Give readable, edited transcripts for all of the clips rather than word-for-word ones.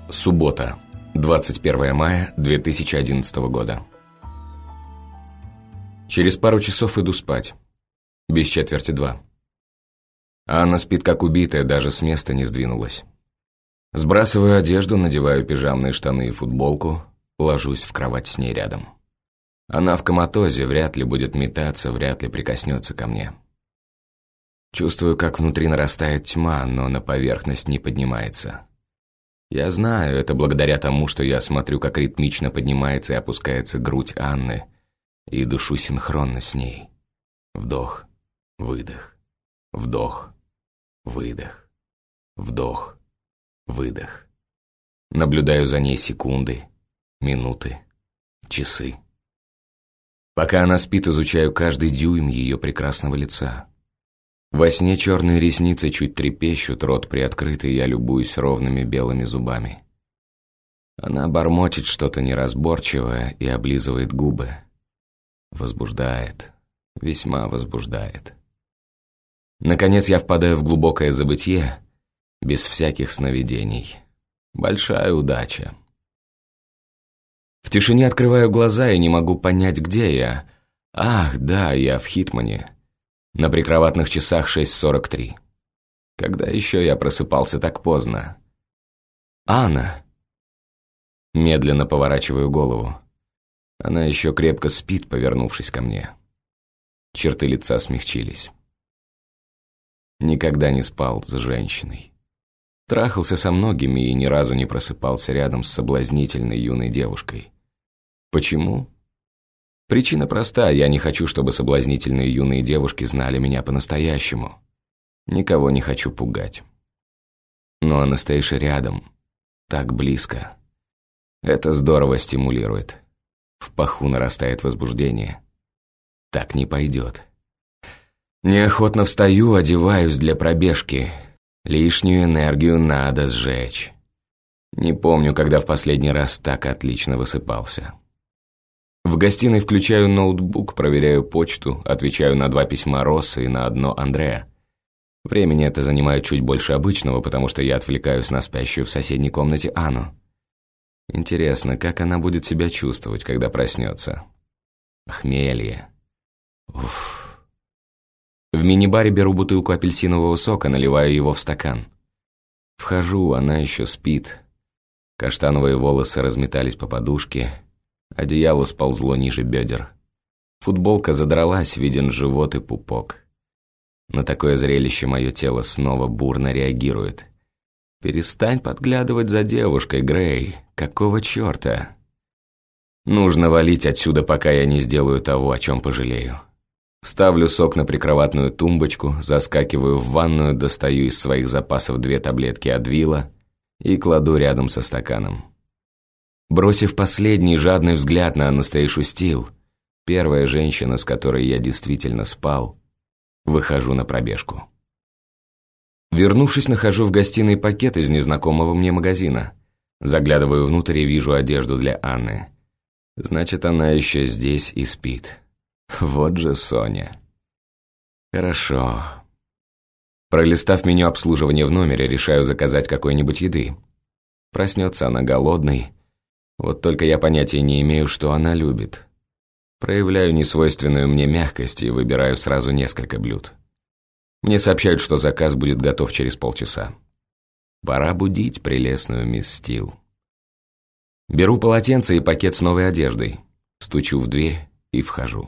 Суббота, 21 мая 2011 года. Через пару часов иду спать. Без четверти 2. Анна спит как убитая, даже с места не сдвинулась. Сбрасываю одежду, надеваю пижамные штаны и футболку, ложусь в кровать с ней рядом. Она в коматозе, вряд ли будет метаться, вряд ли прикоснется ко мне. Чувствую, как внутри нарастает тьма, но на поверхность не поднимается. Я знаю, это благодаря тому, что я смотрю, как ритмично поднимается и опускается грудь Анны, и дышу синхронно с ней. Вдох, выдох, вдох, выдох, вдох, выдох. Наблюдаю за ней секунды, минуты, часы. Пока она спит, изучаю каждый дюйм ее прекрасного лица. Во сне черные ресницы чуть трепещут, рот приоткрыт, и я любуюсь ровными белыми зубами. Она бормочет что-то неразборчивое и облизывает губы. Возбуждает, весьма возбуждает. Наконец я впадаю в глубокое забытье, без всяких сновидений. Большая удача. В тишине открываю глаза и не могу понять, где я. Ах, да, я в Хитмане. На прикроватных часах 6:43. Когда еще я просыпался так поздно? Анна! Медленно поворачиваю голову. Она еще крепко спит, повернувшись ко мне. Черты лица смягчились. Никогда не спал с женщиной. Трахался со многими и ни разу не просыпался рядом с соблазнительной юной девушкой. Почему? Причина проста, я не хочу, чтобы соблазнительные юные девушки знали меня по-настоящему. Никого не хочу пугать. Но Анастейша рядом, так близко. Это здорово стимулирует. В паху нарастает возбуждение. Так не пойдет. Неохотно встаю, одеваюсь для пробежки. Лишнюю энергию надо сжечь. Не помню, когда в последний раз так отлично высыпался. В гостиной включаю ноутбук, проверяю почту, отвечаю на 2 письма Росса и на одно Андрея. Времени это занимает чуть больше обычного, потому что я отвлекаюсь на спящую в соседней комнате Анну. Интересно, как она будет себя чувствовать, когда проснется? Хмелье. Уф. В мини-баре беру бутылку апельсинового сока, наливаю его в стакан. Вхожу, она еще спит. Каштановые волосы разметались по подушке. Одеяло сползло ниже бедер. Футболка задралась, виден живот и пупок. На такое зрелище мое тело снова бурно реагирует. «Перестань подглядывать за девушкой, Грей. Какого черта?» Нужно валить отсюда, пока я не сделаю того, о чем пожалею. Ставлю сок на прикроватную тумбочку, заскакиваю в ванную, достаю из своих запасов 2 таблетки Адвила и кладу рядом со стаканом. Бросив последний жадный взгляд на Анастейшу Стил, первая женщина, с которой я действительно спал, выхожу на пробежку. Вернувшись, нахожу в гостиной пакет из незнакомого мне магазина. Заглядываю внутрь и вижу одежду для Анны. Значит, она еще здесь и спит. Вот же Соня. Хорошо. Пролистав меню обслуживания в номере, решаю заказать какой-нибудь еды. Проснется она голодной. Вот только я понятия не имею, что она любит. Проявляю несвойственную мне мягкость и выбираю сразу несколько блюд. Мне сообщают, что заказ будет готов через полчаса. Пора будить прелестную мисс Стил. Беру полотенце и пакет с новой одеждой. Стучу в дверь и вхожу.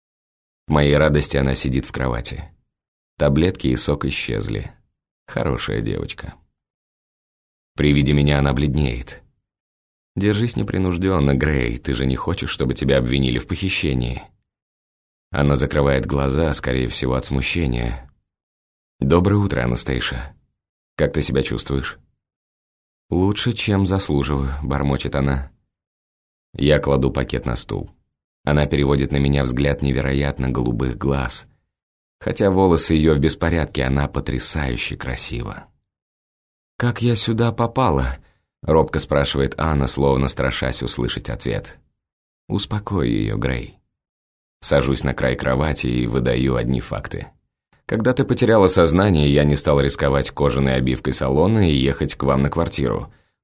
К моей радости она сидит в кровати. Таблетки и сок исчезли. Хорошая девочка. При виде меня она бледнеет. «Держись непринужденно, Грей, ты же не хочешь, чтобы тебя обвинили в похищении?» Она закрывает глаза, скорее всего, от смущения. «Доброе утро, Анастейша. Как ты себя чувствуешь?» «Лучше, чем заслуживаю», — бормочет она. Я кладу пакет на стул. Она переводит на меня взгляд невероятно голубых глаз. Хотя волосы ее в беспорядке, она потрясающе красива. «Как я сюда попала?» — робко спрашивает Анна, словно страшась услышать ответ. «Успокой ее, Грей». Сажусь на край кровати и выдаю одни факты. Когда ты потеряла сознание, я не стал рисковать кожаной обивкой салона и ехать к вам на квартиру.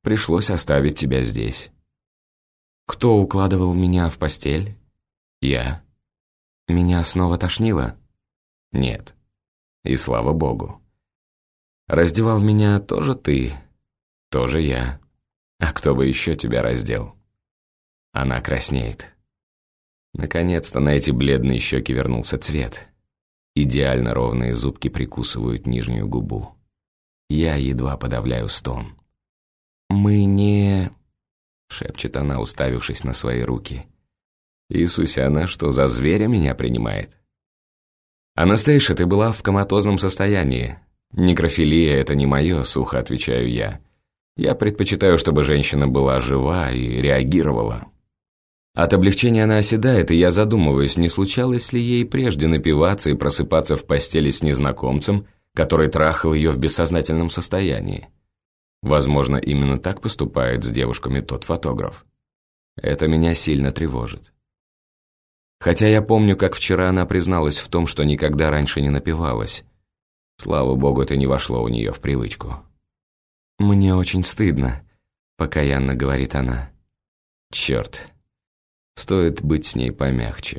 Пришлось оставить тебя здесь». «Кто укладывал меня в постель?» «Я». «Меня снова тошнило?» «Нет. И слава богу». «Раздевал меня тоже ты?» «Тоже я. А кто бы еще тебя раздел?» Она краснеет. Наконец-то на эти бледные щеки вернулся цвет. Идеально ровные зубки прикусывают нижнюю губу. Я едва подавляю стон. «Мы не...» — шепчет она, уставившись на свои руки. «Иисусе, она что, за зверя меня принимает?» «Анастейша, ты была в коматозном состоянии. Некрофилия — это не мое», — сухо отвечаю я. «Я предпочитаю, чтобы женщина была жива и реагировала». От облегчения она оседает, и я задумываюсь, не случалось ли ей прежде напиваться и просыпаться в постели с незнакомцем, который трахал ее в бессознательном состоянии. Возможно, именно так поступает с девушками тот фотограф. Это меня сильно тревожит. Хотя я помню, как вчера она призналась в том, что никогда раньше не напивалась. Слава богу, это не вошло у нее в привычку. «Мне очень стыдно», — покаянно говорит она. «Черт, стоит быть с ней помягче».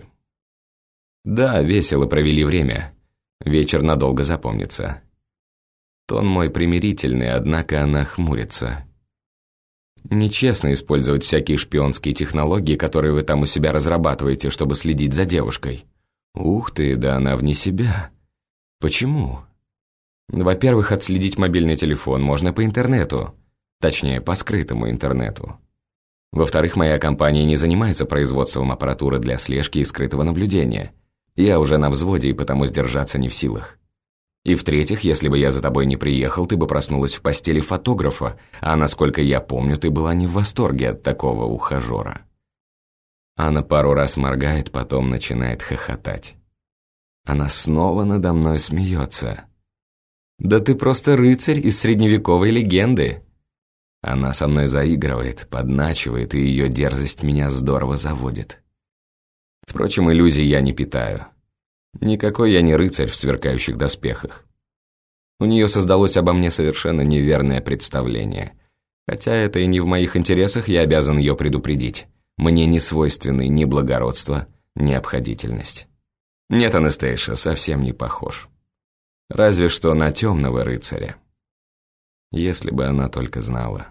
Да, весело провели время. Вечер надолго запомнится. Тон мой примирительный, однако она хмурится. Нечестно использовать всякие шпионские технологии, которые вы там у себя разрабатываете, чтобы следить за девушкой. Ух ты, да она вне себя. Почему? Во-первых, отследить мобильный телефон можно по интернету. Точнее, по скрытому интернету. Во-вторых, моя компания не занимается производством аппаратуры для слежки и скрытого наблюдения. Я уже на взводе и потому сдержаться не в силах. И в-третьих, если бы я за тобой не приехал, ты бы проснулась в постели фотографа, а, насколько я помню, ты была не в восторге от такого ухажера. Она пару раз моргает, потом начинает хохотать. Она снова надо мной смеется. «Да ты просто рыцарь из средневековой легенды!» Она со мной заигрывает, подначивает, и ее дерзость меня здорово заводит. Впрочем, иллюзий я не питаю. Никакой я не рыцарь в сверкающих доспехах. У нее создалось обо мне совершенно неверное представление. Хотя это и не в моих интересах, я обязан ее предупредить. Мне не свойственны ни благородство, ни обходительность. Нет, Анастейша, совсем не похож. Разве что на темного рыцаря. Если бы она только знала.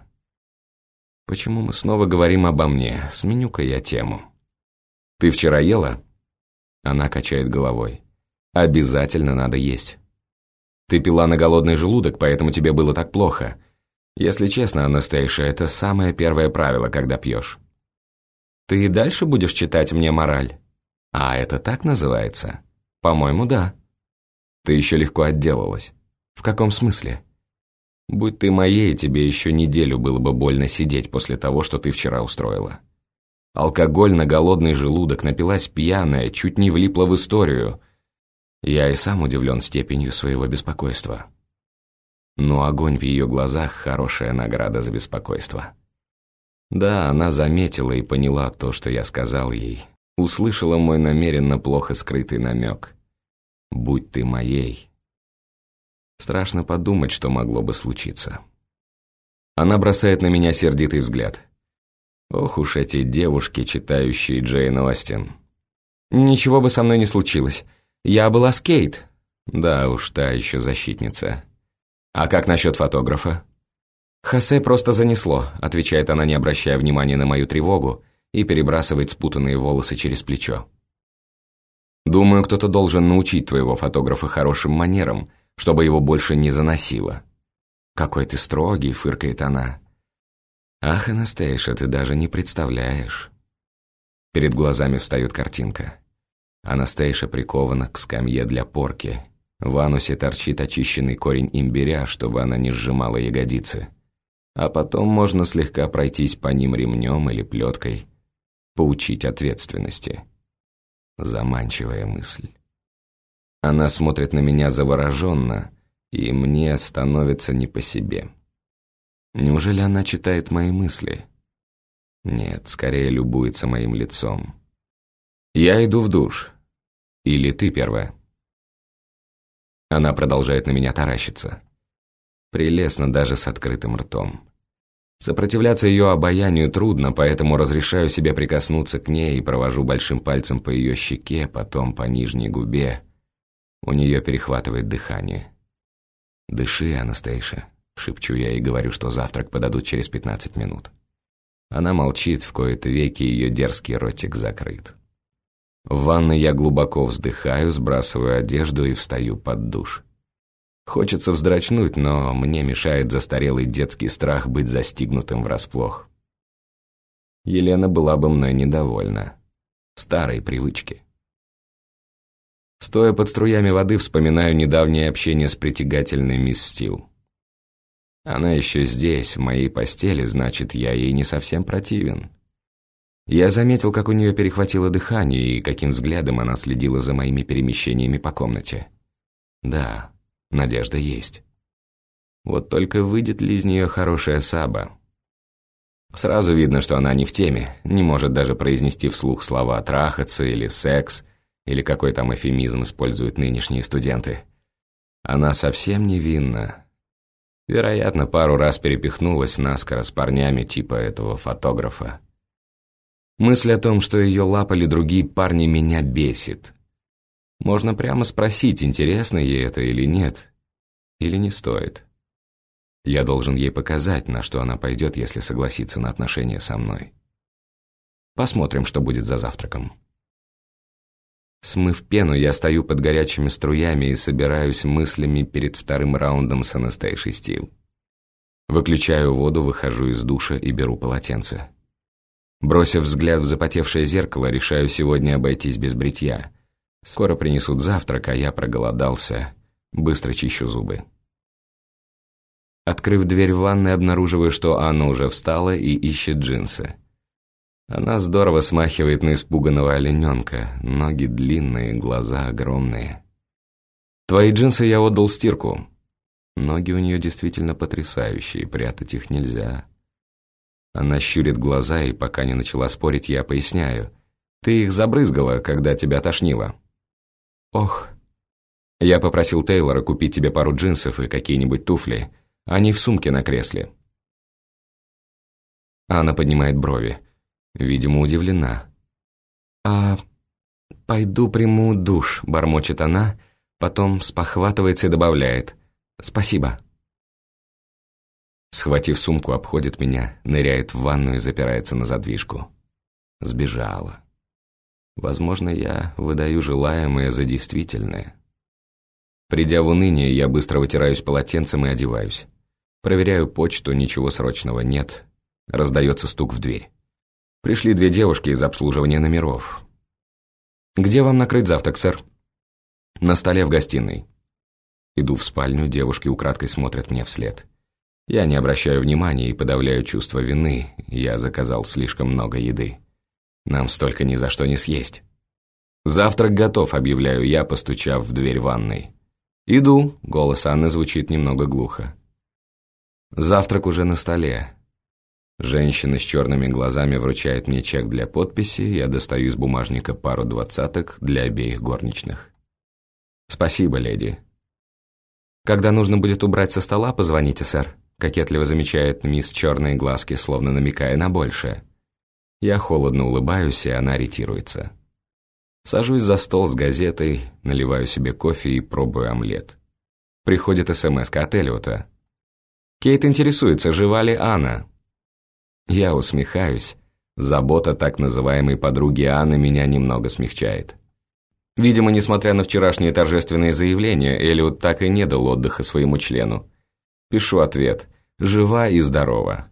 Почему мы снова говорим обо мне? Сменю-ка я тему. Ты вчера ела? Она качает головой. Обязательно надо есть. Ты пила на голодный желудок, поэтому тебе было так плохо. Если честно, Анастейша, это самое первое правило, когда пьешь. Ты и дальше будешь читать мне мораль? А это так называется? По-моему, да. Ты еще легко отделалась. В каком смысле? Будь ты моей, тебе еще неделю было бы больно сидеть после того, что ты вчера устроила. Алкоголь на голодный желудок, напилась пьяная, чуть не влипла в историю. Я и сам удивлен степенью своего беспокойства. Но огонь в ее глазах – хорошая награда за беспокойство. Да, она заметила и поняла то, что я сказал ей. Услышала мой намеренно плохо скрытый намек. «Будь ты моей». Страшно подумать, что могло бы случиться. Она бросает на меня сердитый взгляд. Ох уж эти девушки, читающие Джейн Остин. Ничего бы со мной не случилось. Я была с Кейт. Да уж, та еще защитница. А как насчет фотографа? Хосе просто занесло, отвечает она, не обращая внимания на мою тревогу, и перебрасывает спутанные волосы через плечо. Думаю, кто-то должен научить твоего фотографа хорошим манерам, чтобы его больше не заносило. Какой ты строгий, фыркает она. Ах, Анастейша, ты даже не представляешь. Перед глазами встает картинка. Анастейша прикована к скамье для порки. В анусе торчит очищенный корень имбиря, чтобы она не сжимала ягодицы. А потом можно слегка пройтись по ним ремнем или плеткой, поучить ответственности. Заманчивая мысль. Она смотрит на меня завороженно, и мне становится не по себе. Неужели она читает мои мысли? Нет, скорее любуется моим лицом. Я иду в душ. Или ты первая? Она продолжает на меня таращиться. Прелестно даже с открытым ртом. Сопротивляться ее обаянию трудно, поэтому разрешаю себе прикоснуться к ней и провожу большим пальцем по ее щеке, потом по нижней губе. У нее перехватывает дыхание. «Дыши, Анастейша», — шепчу я и говорю, что завтрак подадут через 15 минут. Она молчит, в кои-то веки ее дерзкий ротик закрыт. В ванной я глубоко вздыхаю, сбрасываю одежду и встаю под душ. Хочется вздрочнуть, но мне мешает застарелый детский страх быть застигнутым врасплох. Елена была бы мной недовольна. Старой привычки. Стоя под струями воды, вспоминаю недавнее общение с притягательной мисс Стил. Она еще здесь, в моей постели, значит, я ей не совсем противен. Я заметил, как у нее перехватило дыхание и каким взглядом она следила за моими перемещениями по комнате. Да, надежда есть. Вот только выйдет ли из нее хорошая саба? Сразу видно, что она не в теме, не может даже произнести вслух слова «трахаться» или «секс», или какой там эвфемизм используют нынешние студенты. Она совсем невинна. Вероятно, пару раз перепихнулась наскоро с парнями типа этого фотографа. Мысль о том, что ее лапали другие парни, меня бесит. Можно прямо спросить, интересно ей это или нет, или не стоит. Я должен ей показать, на что она пойдет, если согласится на отношения со мной. Посмотрим, что будет за завтраком. Смыв пену, я стою под горячими струями и собираюсь мыслями перед вторым раундом с Анастейшей Стил. Выключаю воду, выхожу из душа и беру полотенце. Бросив взгляд в запотевшее зеркало, решаю сегодня обойтись без бритья. Скоро принесут завтрак, а я проголодался. Быстро чищу зубы. Открыв дверь в ванной, обнаруживаю, что Анна уже встала и ищет джинсы. Она здорово смахивает на испуганного олененка. Ноги длинные, глаза огромные. «Твои джинсы я отдал в стирку». Ноги у нее действительно потрясающие, прятать их нельзя. Она щурит глаза, и пока не начала спорить, я поясняю. «Ты их забрызгала, когда тебя тошнило». «Ох». «Я попросил Тейлора купить тебе пару джинсов и какие-нибудь туфли. Они в сумке на кресле». Анна поднимает брови. Видимо, удивлена. «А пойду приму душ», — бормочет она, потом спохватывается и добавляет. «Спасибо». Схватив сумку, обходит меня, ныряет в ванну и запирается на задвижку. Сбежала. Возможно, я выдаю желаемое за действительное. Придя в уныние, я быстро вытираюсь полотенцем и одеваюсь. Проверяю почту, ничего срочного нет. Раздается стук в дверь. Пришли две девушки из обслуживания номеров. «Где вам накрыть завтрак, сэр?» «На столе в гостиной». Иду в спальню, девушки украдкой смотрят мне вслед. Я не обращаю внимания и подавляю чувство вины. Я заказал слишком много еды. Нам столько ни за что не съесть. «Завтрак готов», — объявляю я, постучав в дверь ванной. «Иду», — голос Анны звучит немного глухо. Завтрак уже на столе. Женщина с черными глазами вручает мне чек для подписи, я достаю из бумажника пару двадцаток для обеих горничных. «Спасибо, леди». «Когда нужно будет убрать со стола, позвоните, сэр», — кокетливо замечает мисс черные глазки, словно намекая на большее. Я холодно улыбаюсь, и она ретируется. Сажусь за стол с газетой, наливаю себе кофе и пробую омлет. Приходит смс-ка от Эллиота. «Кейт интересуется, жива ли Анна?» Я усмехаюсь. Забота так называемой подруги Анны меня немного смягчает. Видимо, несмотря на вчерашнее торжественное заявление, Эллиот так и не дал отдыха своему члену. Пишу ответ. Жива и здорова.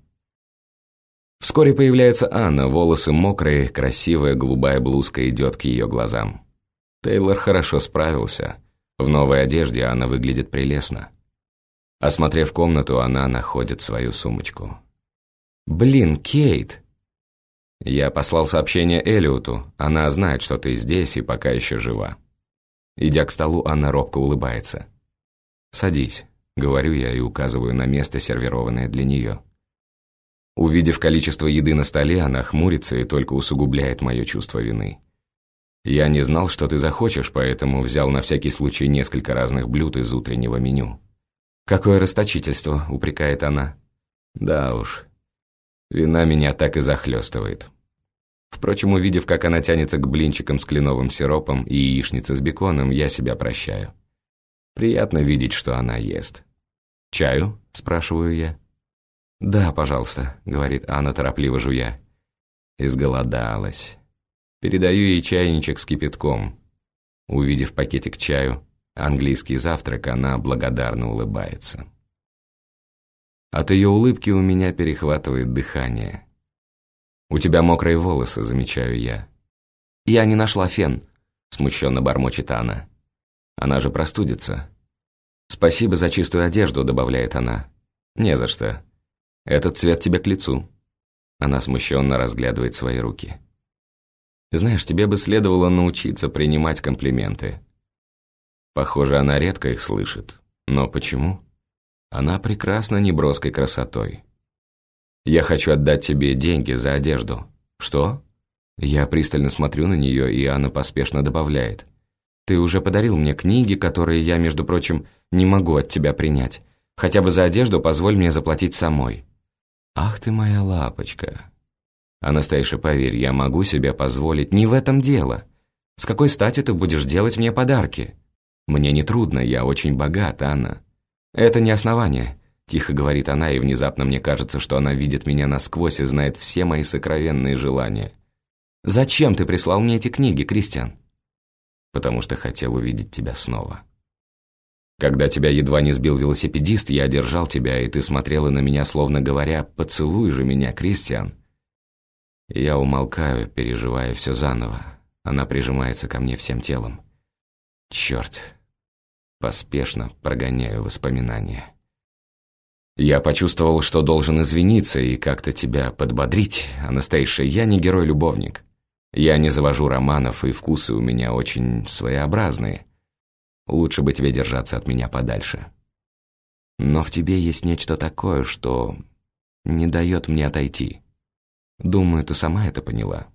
Вскоре появляется Анна, волосы мокрые, красивая голубая блузка идет к ее глазам. Тейлор хорошо справился. В новой одежде Анна выглядит прелестно. Осмотрев комнату, она находит свою сумочку. «Блин, Кейт!» Я послал сообщение Эллиоту. Она знает, что ты здесь и пока еще жива. Идя к столу, Анна робко улыбается. «Садись», — говорю я и указываю на место, сервированное для нее. Увидев количество еды на столе, она хмурится и только усугубляет мое чувство вины. «Я не знал, что ты захочешь, поэтому взял на всякий случай несколько разных блюд из утреннего меню». «Какое расточительство», — упрекает она. «Да уж. Вина меня так и захлестывает. Впрочем, увидев, как она тянется к блинчикам с кленовым сиропом и яичнице с беконом, я себя прощаю. Приятно видеть, что она ест. «Чаю?» – спрашиваю я. «Да, пожалуйста», – говорит Анна, торопливо жуя. Изголодалась. Передаю ей чайничек с кипятком. Увидев пакетик чаю, английский завтрак, она благодарно улыбается. От ее улыбки у меня перехватывает дыхание. «У тебя мокрые волосы», – замечаю я. «Я не нашла фен», – смущенно бормочет Анна. «Она же простудится». «Спасибо за чистую одежду», – добавляет она. «Не за что. Этот цвет тебе к лицу». Она смущенно разглядывает свои руки. «Знаешь, тебе бы следовало научиться принимать комплименты». Похоже, она редко их слышит. Но почему? Она прекрасна неброской красотой. «Я хочу отдать тебе деньги за одежду». «Что?» Я пристально смотрю на нее, и Анна поспешно добавляет. «Ты уже подарил мне книги, которые я, между прочим, не могу от тебя принять. Хотя бы за одежду позволь мне заплатить самой». «Ах ты моя лапочка». «Анастейша, поверь, я могу себе позволить. Не в этом дело. С какой стати ты будешь делать мне подарки? Мне не трудно, я очень богат, Анна». «Это не основание», – тихо говорит она, и внезапно мне кажется, что она видит меня насквозь и знает все мои сокровенные желания. «Зачем ты прислал мне эти книги, Кристиан?» «Потому что хотел увидеть тебя снова. Когда тебя едва не сбил велосипедист, я держал тебя, и ты смотрела на меня, словно говоря, «Поцелуй же меня, Кристиан». Я умолкаю, переживая все заново. Она прижимается ко мне всем телом. Черт. Поспешно прогоняю воспоминания. Я почувствовал, что должен извиниться и как-то тебя подбодрить. Анастейша, я не герой-любовник. Я не завожу романов, и вкусы у меня очень своеобразные. Лучше бы тебе держаться от меня подальше. Но в тебе есть нечто такое, что не дает мне отойти. Думаю, ты сама это поняла.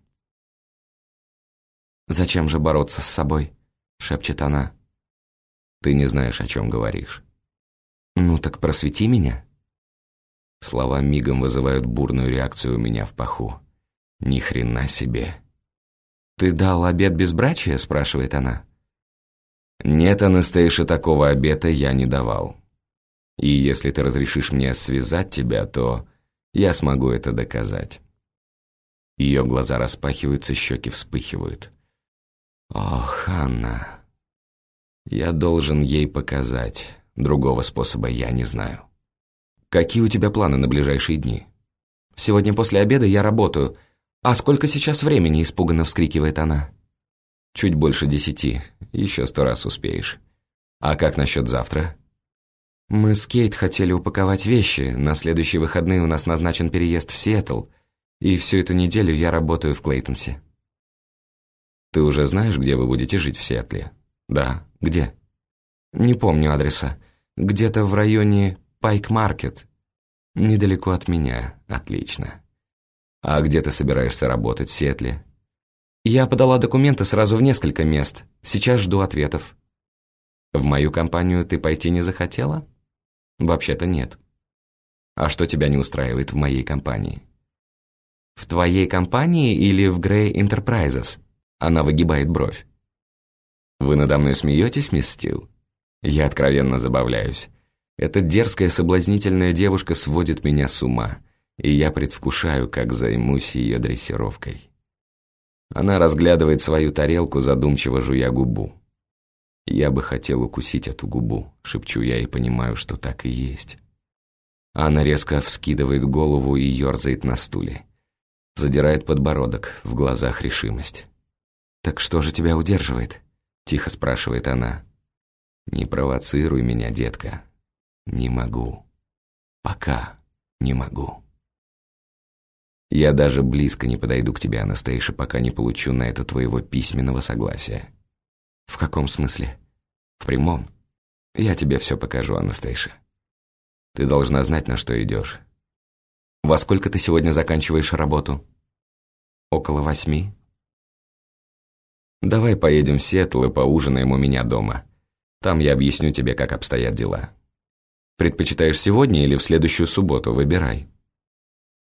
«Зачем же бороться с собой?» – шепчет она. «Ты не знаешь, о чем говоришь». «Ну так просвети меня». Слова мигом вызывают бурную реакцию у меня в паху. Ни хрена себе. «Ты дал обет безбрачия?» – спрашивает она. «Нет, Анастейша, такого обета я не давал. И если ты разрешишь мне связать тебя, то я смогу это доказать». Ее глаза распахиваются, щеки вспыхивают. «Ох, Анна, я должен ей показать. Другого способа я не знаю». «Какие у тебя планы на ближайшие дни?» «Сегодня после обеда я работаю. А сколько сейчас времени?» – испуганно вскрикивает она. «Чуть больше 10. Еще 100 раз успеешь. А как насчет завтра?» «Мы с Кейт хотели упаковать вещи. На следующие выходные у нас назначен переезд в Сиэтл. И всю эту неделю я работаю в Клейтонсе». «Ты уже знаешь, где вы будете жить в Сиэтле?» «Да. Где?» «Не помню адреса. Где-то в районе Пайк-Маркет. Недалеко от меня. Отлично. А где ты собираешься работать в Сиэтле?» «Я подала документы сразу в несколько мест. Сейчас жду ответов». «В мою компанию ты пойти не захотела?» «Вообще-то нет». «А что тебя не устраивает в моей компании?» «В твоей компании или в Grey Enterprises?» Она выгибает бровь. «Вы надо мной смеетесь, мисс Стил?» Я откровенно забавляюсь. Эта дерзкая соблазнительная девушка сводит меня с ума, и я предвкушаю, как займусь ее дрессировкой. Она разглядывает свою тарелку, задумчиво жуя губу. «Я бы хотел укусить эту губу», — шепчу я и понимаю, что так и есть. Она резко вскидывает голову и ерзает на стуле. Задирает подбородок, в глазах решимость. «Так что же тебя удерживает?» – тихо спрашивает она. «Не провоцируй меня, детка. Не могу. Пока не могу. Я даже близко не подойду к тебе, Анастейша, пока не получу на это твоего письменного согласия». «В каком смысле?» «В прямом. Я тебе все покажу, Анастейша. Ты должна знать, на что идешь». «Во сколько ты сегодня заканчиваешь работу?» «Около 8. Давай поедем в Сиэтл и поужинаем у меня дома. Там я объясню тебе, как обстоят дела. Предпочитаешь сегодня или в следующую субботу? Выбирай».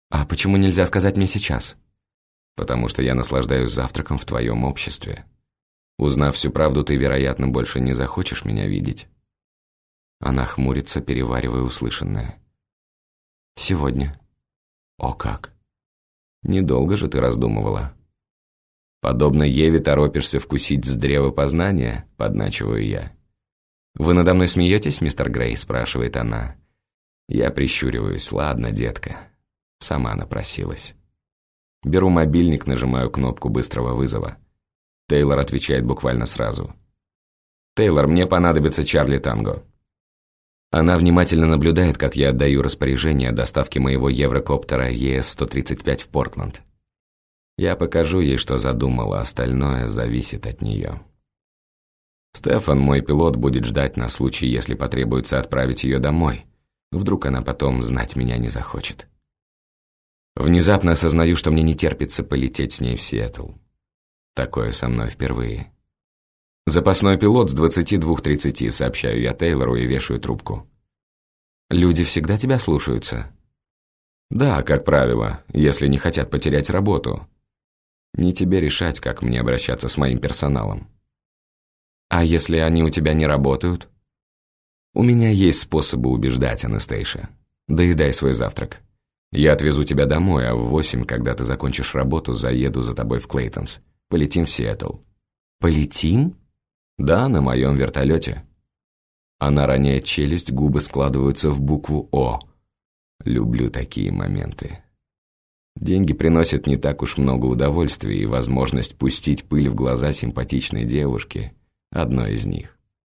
«А почему нельзя сказать мне сейчас?» «Потому что я наслаждаюсь завтраком в твоем обществе. Узнав всю правду, ты, вероятно, больше не захочешь меня видеть». Она хмурится, переваривая услышанное. «Сегодня». «О как! Недолго же ты раздумывала». «Подобно Еве торопишься вкусить с древа познания?» – подначиваю я. «Вы надо мной смеетесь, мистер Грей?» – спрашивает она. Я прищуриваюсь. «Ладно, детка». Сама напросилась. Беру мобильник, нажимаю кнопку быстрого вызова. Тейлор отвечает буквально сразу. «Тейлор, мне понадобится Чарли Танго». Она внимательно наблюдает, как я отдаю распоряжение о доставке моего еврокоптера ЕС-135 в Портленд. Я покажу ей, что задумала, остальное зависит от нее. Стефан, мой пилот, будет ждать на случай, если потребуется отправить ее домой. Вдруг она потом знать меня не захочет. Внезапно осознаю, что мне не терпится полететь с ней в Сиэтл. Такое со мной впервые. «Запасной пилот с 22:30, сообщаю я Тейлору и вешаю трубку. «Люди всегда тебя слушаются?» «Да, как правило, если не хотят потерять работу. Не тебе решать, как мне обращаться с моим персоналом». «А если они у тебя не работают?» «У меня есть способы убеждать, Анастейша. Доедай свой завтрак. Я отвезу тебя домой, а в 8, когда ты закончишь работу, заеду за тобой в Клейтонс. Полетим в Сиэтл». «Полетим?» «Да, на моем вертолете». Она роняет челюсть, губы складываются в букву «О». Люблю такие моменты. Деньги приносят не так уж много удовольствия, и возможность пустить пыль в глаза симпатичной девушке – одно из них.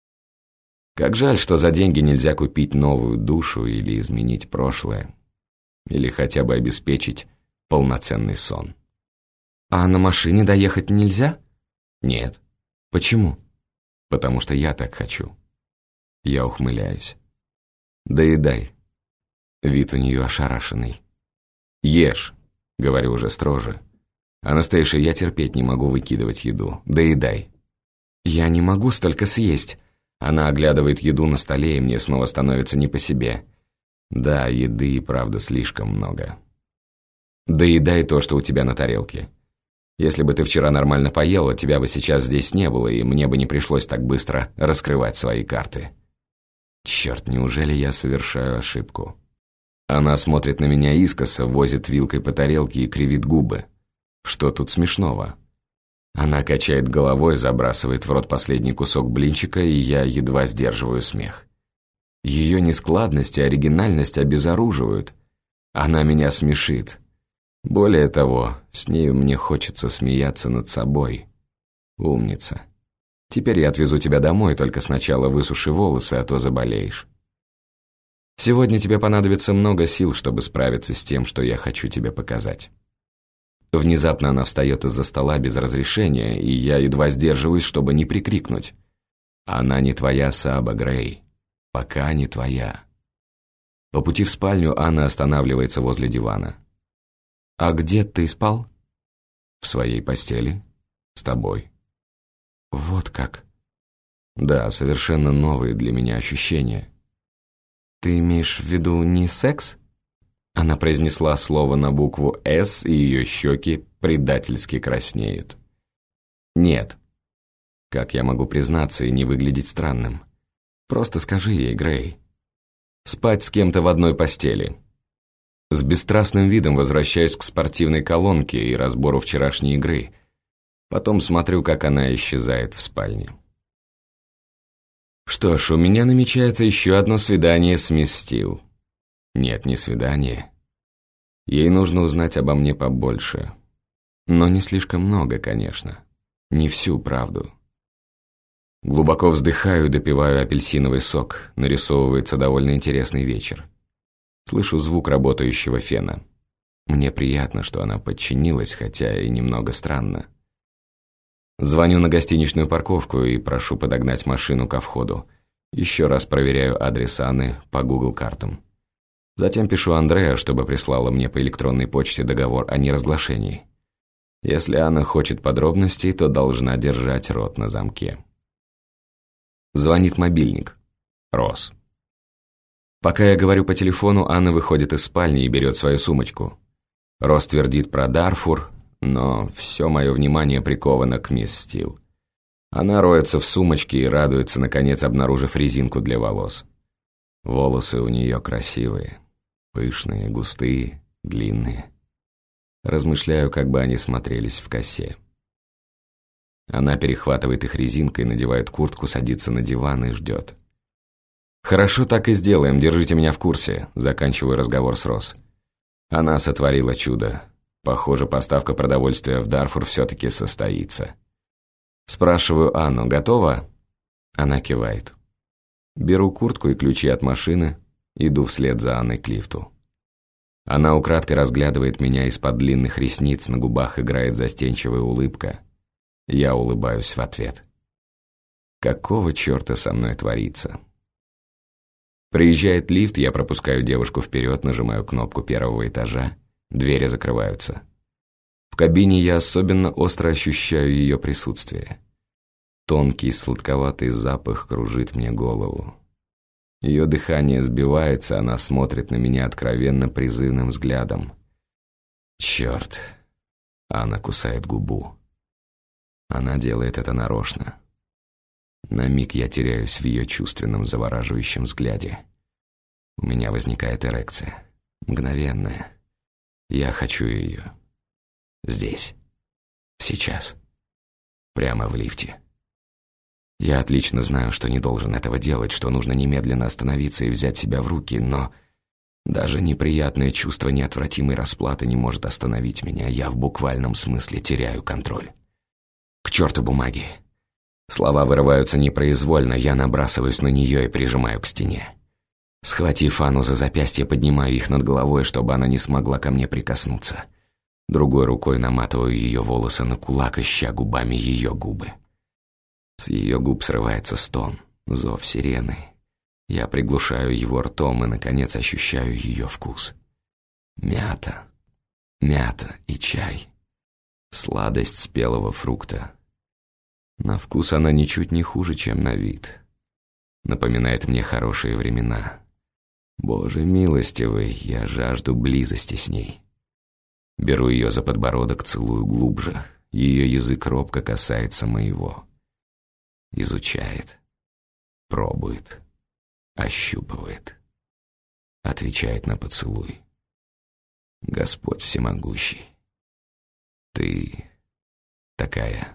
Как жаль, что за деньги нельзя купить новую душу или изменить прошлое, или хотя бы обеспечить полноценный сон. «А на машине доехать нельзя?» «Нет». «Почему?» «Потому что я так хочу». Я ухмыляюсь. «Доедай». Вид у нее ошарашенный. «Ешь», — говорю уже строже. «Анастейша, я терпеть не могу выкидывать еду. Доедай». «Я не могу столько съесть». Она оглядывает еду на столе, и мне снова становится не по себе. Да, еды и правда слишком много. «Доедай то, что у тебя на тарелке. Если бы ты вчера нормально поела, тебя бы сейчас здесь не было, и мне бы не пришлось так быстро раскрывать свои карты». Черт, неужели я совершаю ошибку? Она смотрит на меня искоса, возит вилкой по тарелке и кривит губы. Что тут смешного? Она качает головой, забрасывает в рот последний кусок блинчика, и я едва сдерживаю смех. Ее нескладность и оригинальность обезоруживают. Она меня смешит. Более того, с нею мне хочется смеяться над собой. Умница. Теперь я отвезу тебя домой, только сначала высуши волосы, а то заболеешь. Сегодня тебе понадобится много сил, чтобы справиться с тем, что я хочу тебе показать». Внезапно она встает из-за стола без разрешения, и я едва сдерживаюсь, чтобы не прикрикнуть. «Она не твоя, Саба, Грей. Пока не твоя». По пути в спальню Анна останавливается возле дивана. «А где ты спал?» «В своей постели. С тобой». «Вот как?» «Да, совершенно новые для меня ощущения». «Ты имеешь в виду не секс?» Она произнесла слово на букву «С», и ее щеки предательски краснеют. «Нет». Как я могу признаться и не выглядеть странным? Просто скажи ей, Грей. «Спать с кем-то в одной постели». С бесстрастным видом возвращаюсь к спортивной колонке и разбору вчерашней игры. Потом смотрю, как она исчезает в спальне. Что ж, у меня намечается еще одно свидание с мисс Стил. Нет, не свидание. Ей нужно узнать обо мне побольше. Но не слишком много, конечно. Не всю правду. Глубоко вздыхаю и допиваю апельсиновый сок. Нарисовывается довольно интересный вечер. Слышу звук работающего фена. Мне приятно, что она подчинилась, хотя и немного странно. Звоню на гостиничную парковку и прошу подогнать машину ко входу. Еще раз проверяю адрес Анны по Google картам. Затем пишу Андреа, чтобы прислала мне по электронной почте договор о неразглашении. Если Анна хочет подробностей, то должна держать рот на замке. Звонит мобильник. Росс. Пока я говорю по телефону, Анна выходит из спальни и берет свою сумочку. Рос твердит про Дарфур, но все мое внимание приковано к мисс Стил. Она роется в сумочке и радуется, наконец обнаружив резинку для волос. Волосы у нее красивые, пышные, густые, длинные. Размышляю, как бы они смотрелись в косе. Она перехватывает их резинкой, надевает куртку, садится на диван и ждет. «Хорошо, так и сделаем, держите меня в курсе», — заканчиваю разговор с Рос. Она сотворила чудо. Похоже, поставка продовольствия в Дарфур все-таки состоится. Спрашиваю Анну, готова? Она кивает. Беру куртку и ключи от машины, иду вслед за Анной к лифту. Она украдкой разглядывает меня из-под длинных ресниц, на губах играет застенчивая улыбка. Я улыбаюсь в ответ. Какого черта со мной творится? Приезжает лифт, я пропускаю девушку вперед, нажимаю кнопку первого этажа, двери закрываются. В кабине я особенно остро ощущаю ее присутствие. Тонкий сладковатый запах кружит мне голову. Ее дыхание сбивается, она смотрит на меня откровенно призывным взглядом. Черт. Она кусает губу. Она делает это нарочно. На миг я теряюсь в ее чувственном, завораживающем взгляде. У меня возникает эрекция. Мгновенная. Я хочу ее. Здесь. Сейчас. Прямо в лифте. Я отлично знаю, что не должен этого делать, что нужно немедленно остановиться и взять себя в руки, но даже неприятное чувство неотвратимой расплаты не может остановить меня. Я в буквальном смысле теряю контроль. К черту бумаги. Слова вырываются непроизвольно, я набрасываюсь на нее и прижимаю к стене. Схватив Анну за запястье, поднимаю их над головой, чтобы она не смогла ко мне прикоснуться. Другой рукой наматываю ее волосы на кулак, ища губами ее губы. С ее губ срывается стон, зов сирены. Я приглушаю его ртом и, наконец, ощущаю ее вкус. Мята. Мята и чай. Сладость спелого фрукта. На вкус она ничуть не хуже, чем на вид. Напоминает мне хорошие времена. Боже милостивый, я жажду близости с ней. Беру ее за подбородок, целую глубже. Ее язык робко касается моего. Изучает. Пробует. Ощупывает. Отвечает на поцелуй. Господь всемогущий. Ты такая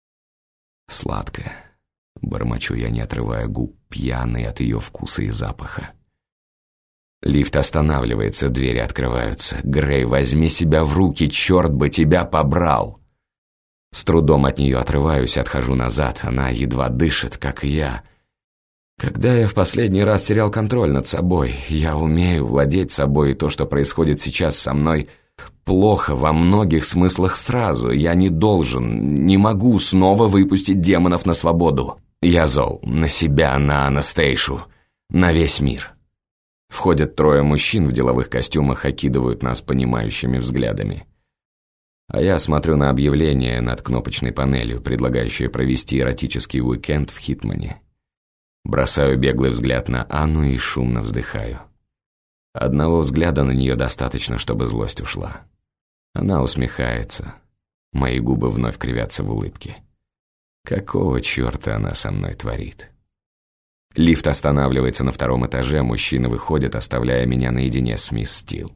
сладкая. Бормочу я, не отрывая губ, пьяный от ее вкуса и запаха. Лифт останавливается, двери открываются. Грей, возьми себя в руки, черт бы тебя побрал! С трудом от нее отрываюсь, отхожу назад. Она едва дышит, как и я. Когда я в последний раз терял контроль над собой? Я умею владеть собой, и то, что происходит сейчас со мной, плохо во многих смыслах сразу. Я не должен, не могу снова выпустить демонов на свободу. Я зол на себя, на Анастейшу, на весь мир. Входят трое мужчин в деловых костюмах, окидывают нас понимающими взглядами. А я смотрю на объявление над кнопочной панелью, предлагающее провести эротический уикенд в Хитмане. Бросаю беглый взгляд на Анну и шумно вздыхаю. Одного взгляда на нее достаточно, чтобы злость ушла. Она усмехается. Мои губы вновь кривятся в улыбке. Какого черта она со мной творит? Лифт останавливается на втором этаже, мужчины выходят, оставляя меня наедине с мисс Стил.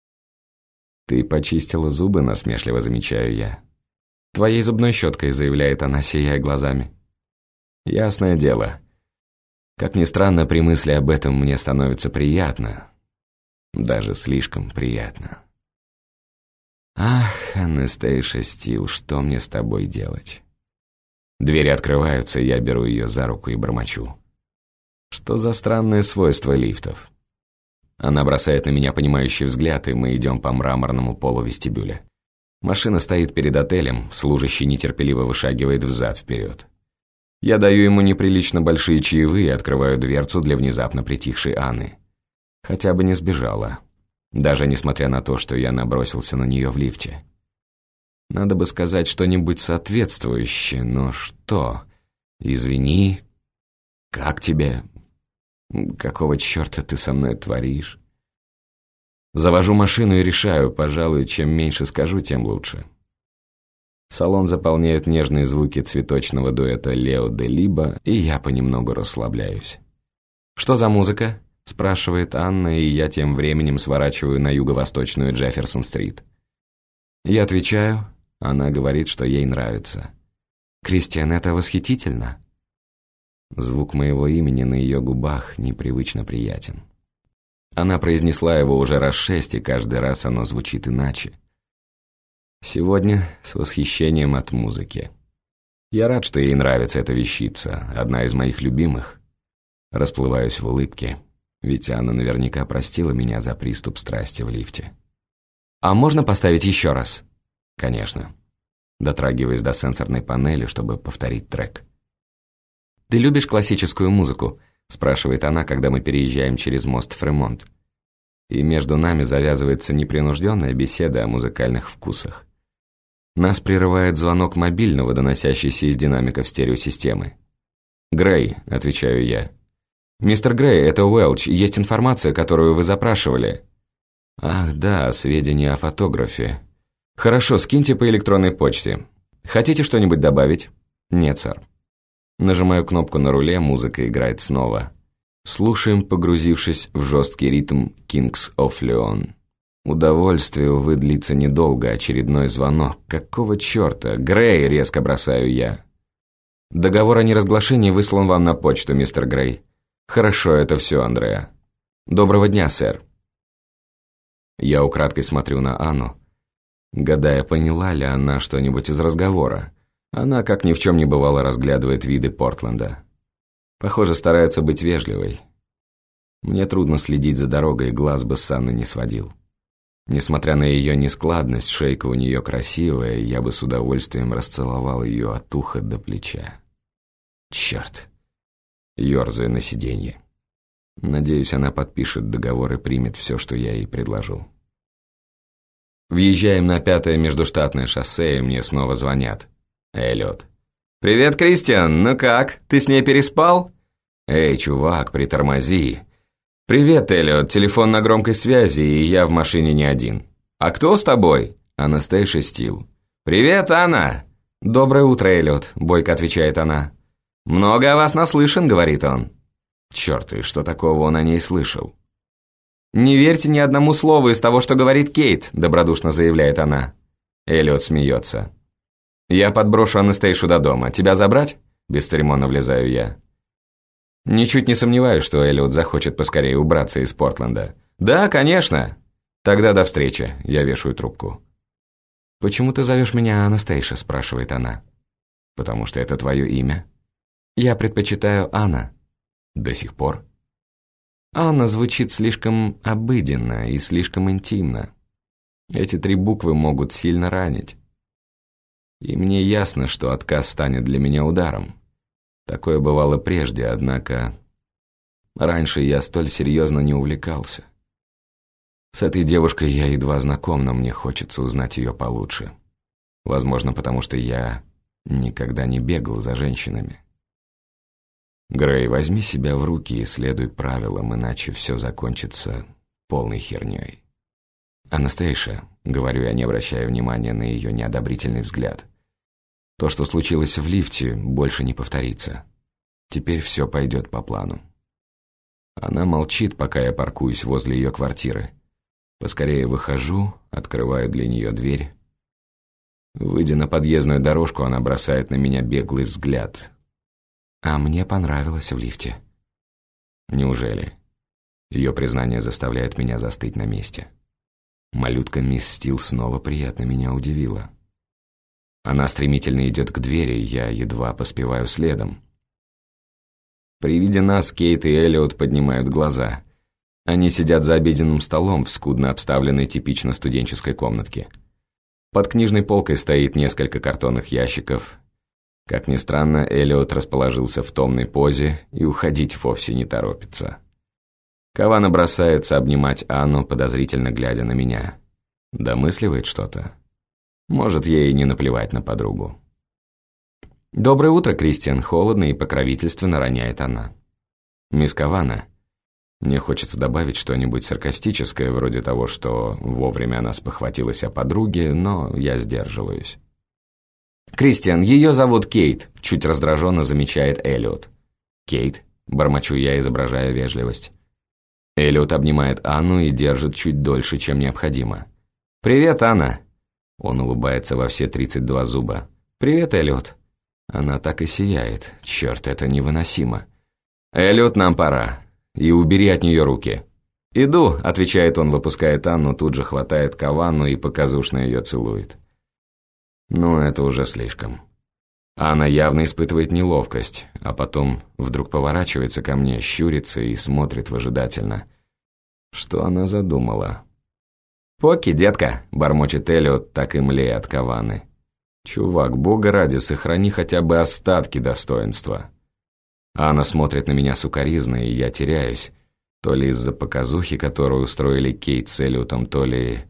«Ты почистила зубы?» – насмешливо замечаю я. «Твоей зубной щеткой», – заявляет она, сияя глазами. «Ясное дело. Как ни странно, при мысли об этом мне становится приятно. Даже слишком приятно. Ах, Анастейша Стил, что мне с тобой делать?» Двери открываются, я беру ее за руку и бормочу. Что за странное свойство лифтов? Она бросает на меня понимающий взгляд, и мы идем по мраморному полу вестибюля. Машина стоит перед отелем, служащий нетерпеливо вышагивает взад-вперед. Я даю ему неприлично большие чаевые и открываю дверцу для внезапно притихшей Анны. Хотя бы не сбежала. Даже несмотря на то, что я набросился на нее в лифте. Надо бы сказать что-нибудь соответствующее, но что? Извини. Как тебе? Какого черта ты со мной творишь? Завожу машину и решаю, пожалуй, чем меньше скажу, тем лучше. Салон заполняют нежные звуки цветочного дуэта Лео де Либо, и я понемногу расслабляюсь. «Что за музыка?» – спрашивает Анна, и я тем временем сворачиваю на юго-восточную Джефферсон-стрит. Я отвечаю, она говорит, что ей нравится. «Кристиан, это восхитительно!» Звук моего имени на ее губах непривычно приятен. Она произнесла его уже раз 6, и каждый раз оно звучит иначе. Сегодня с восхищением от музыки. Я рад, что ей нравится эта вещица, одна из моих любимых. Расплываюсь в улыбке, ведь Анна наверняка простила меня за приступ страсти в лифте. «А можно поставить еще раз?» «Конечно». Дотрагиваясь до сенсорной панели, чтобы повторить трек. «Ты любишь классическую музыку?» – спрашивает она, когда мы переезжаем через мост Фремонт. И между нами завязывается непринужденная беседа о музыкальных вкусах. Нас прерывает звонок мобильного, доносящийся из динамиков стереосистемы. «Грей», – отвечаю я. «Мистер Грей, это Уэлч, есть информация, которую вы запрашивали». «Ах да, сведения о фотографе. Хорошо, скиньте по электронной почте. Хотите что-нибудь добавить?» «Нет, сэр». Нажимаю кнопку на руле, музыка играет снова. Слушаем, погрузившись в жесткий ритм Kings of Leon. Удовольствие, увы, длится недолго, очередной звонок. Какого черта? «Грей!» — резко бросаю я. «Договор о неразглашении выслан вам на почту, мистер Грей». «Хорошо, это все, Андреа». «Доброго дня, сэр». Я украдкой смотрю на Анну, гадая, поняла ли она что-нибудь из разговора. Она, как ни в чем не бывало, разглядывает виды Портленда. Похоже, старается быть вежливой. Мне трудно следить за дорогой, глаз бы с Анны не сводил. Несмотря на ее нескладность, шейка у нее красивая, и я бы с удовольствием расцеловал ее от уха до плеча. Черт. Ёрзаю на сиденье. Надеюсь, она подпишет договор и примет все, что я ей предложу. Въезжаем на 5-е междуштатное шоссе, и мне снова звонят. Эллиот. «Привет, Кристиан, ну как, ты с ней переспал?» «Эй, чувак, притормози». «Привет, Эллиот, телефон на громкой связи, и я в машине не один». «А кто с тобой?» «Анастейша Стил». «Привет, Анна!» «Доброе утро, Эллиот», — бойко отвечает она. «Много о вас наслышан», — говорит он. Черт, и что такого он о ней слышал? «Не верьте ни одному слову из того, что говорит Кейт», — добродушно заявляет она. Эллиот смеется. «Я подброшу Анастейшу до дома. Тебя забрать?» – бесцеремонно влезаю я. Ничуть не сомневаюсь, что Эллиот захочет поскорее убраться из Портленда. «Да, конечно!» «Тогда до встречи», – я вешаю трубку. «Почему ты зовешь меня Анастейша?» – спрашивает она. «Потому что это твое имя». «Я предпочитаю Анна». «До сих пор?» «Анна» звучит слишком обыденно и слишком интимно. Эти 3 буквы могут сильно ранить. И мне ясно, что отказ станет для меня ударом. Такое бывало прежде, однако раньше я столь серьезно не увлекался. С этой девушкой я едва знаком, но мне хочется узнать ее получше. Возможно, потому что я никогда не бегал за женщинами. Грей, возьми себя в руки и следуй правилам, иначе все закончится полной херней. «Анастейша», — говорю я, не обращая внимания на ее неодобрительный взгляд, «то, что случилось в лифте, больше не повторится. Теперь все пойдет по плану». Она молчит, пока я паркуюсь возле ее квартиры. Поскорее выхожу, открываю для нее дверь. Выйдя на подъездную дорожку, она бросает на меня беглый взгляд. «А мне понравилось в лифте». Неужели? Ее признание заставляет меня застыть на месте. Малютка мисс Стил снова приятно меня удивила. Она стремительно идет к двери, я едва поспеваю следом. При виде нас Кейт и Эллиот поднимают глаза. Они сидят за обеденным столом в скудно обставленной типично студенческой комнатке. Под книжной полкой стоит несколько картонных ящиков. Как ни странно, Эллиот расположился в томной позе и уходить вовсе не торопится. Кавана бросается обнимать Анну, подозрительно глядя на меня. Домысливает что-то. Может, ей не наплевать на подругу. «Доброе утро, Кристиан», — холодно и покровительственно роняет она. «Мисс Кавана». Мне хочется добавить что-нибудь саркастическое, вроде того, что вовремя она спохватилась о подруге, но я сдерживаюсь. «Кристиан, ее зовут Кейт», — чуть раздраженно замечает Эллиот. «Кейт?» — бормочу я, изображая вежливость. Эллиот обнимает Анну и держит чуть дольше, чем необходимо. «Привет, Анна!» Он улыбается во все 32 зуба. «Привет, Эллиот!» Она так и сияет. Черт, это невыносимо. «Эллиот, нам пора. И убери от нее руки». «Иду», — отвечает он, выпускает Анну, тут же хватает Каванну и показушно ее целует. Ну, это уже слишком. Анна явно испытывает неловкость, а потом вдруг поворачивается ко мне, щурится и смотрит выжидательно. Что она задумала? «Поки, детка», — бормочет Эллиот, так и млея от Каванны. «Чувак, бога ради, сохрани хотя бы остатки достоинства». Анна смотрит на меня сукоризно, и я теряюсь. То ли из-за показухи, которую устроили Кейт с Эллиотом, то ли...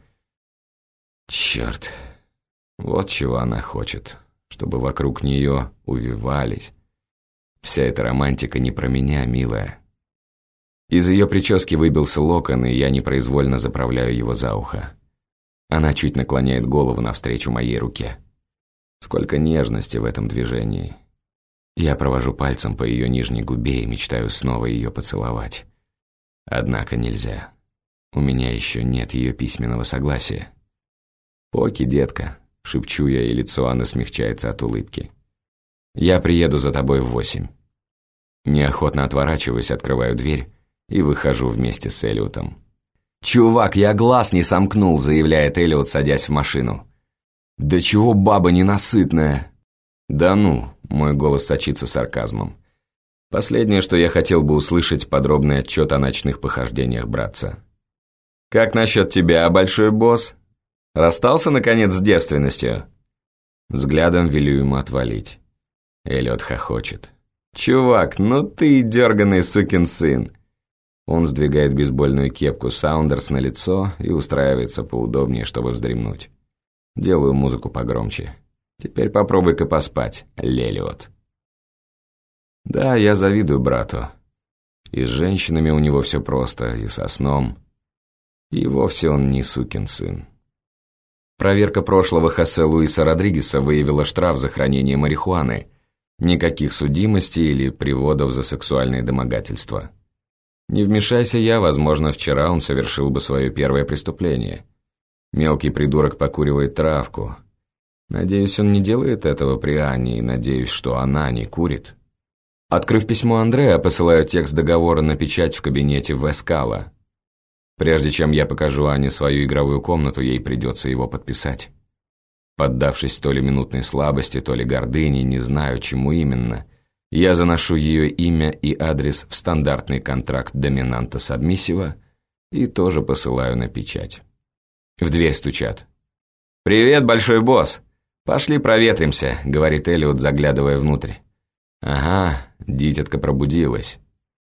Черт. Вот чего она хочет. Чтобы вокруг нее увивались. Вся эта романтика не про меня, милая. Из ее прически выбился локон, и я непроизвольно заправляю его за ухо. Она чуть наклоняет голову навстречу моей руке. Сколько нежности в этом движении. Я провожу пальцем по ее нижней губе и мечтаю снова ее поцеловать. Однако нельзя. У меня еще нет ее письменного согласия. «Поки, детка», — шепчу я, и лицо Анны смягчается от улыбки. «Я приеду за тобой в 8». Неохотно отворачиваюсь, открываю дверь и выхожу вместе с Эллиотом. «Чувак, я глаз не сомкнул», — заявляет Эллиот, садясь в машину. «Да чего баба ненасытная?» «Да ну», — мой голос сочится сарказмом. Последнее, что я хотел бы услышать, подробный отчет о ночных похождениях братца. «Как насчет тебя, большой босс? Расстался, наконец, с девственностью?» Взглядом велю ему отвалить. Эллиот хохочет. «Чувак, ну ты дерганый сукин сын!» Он сдвигает бейсбольную кепку Саундерс на лицо и устраивается поудобнее, чтобы вздремнуть. Делаю музыку погромче. «Теперь попробуй-ка поспать, Лелиот». Да, я завидую брату. И с женщинами у него все просто, и со сном. И вовсе он не сукин сын. Проверка прошлого Хосе Луиса Родригеса выявила штраф за хранение марихуаны. Никаких судимостей или приводов за сексуальные домогательства. Не вмешайся я, возможно, вчера он совершил бы свое первое преступление. Мелкий придурок покуривает травку. Надеюсь, он не делает этого при Анне, и надеюсь, что она не курит. Открыв письмо Андреа, посылаю текст договора на печать в кабинете Вескала. Прежде чем я покажу Ане свою игровую комнату, ей придется его подписать. Поддавшись то ли минутной слабости, то ли гордыне, не знаю, чему именно, я заношу ее имя и адрес в стандартный контракт доминанта-сабмиссива и тоже посылаю на печать. В дверь стучат. «Привет, большой босс! Пошли проветримся», — говорит Эллиот, заглядывая внутрь. «Ага, дитятка пробудилась».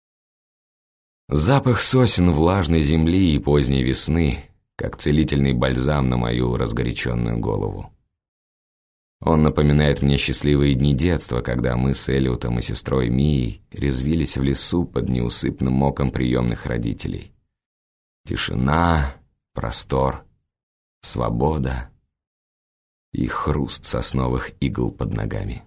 Запах сосен, влажной земли и поздней весны, как целительный бальзам на мою разгоряченную голову. Он напоминает мне счастливые дни детства, когда мы с Эллиотом и сестрой Мией резвились в лесу под неусыпным оком приемных родителей. Тишина, простор, свобода и хруст сосновых игл под ногами.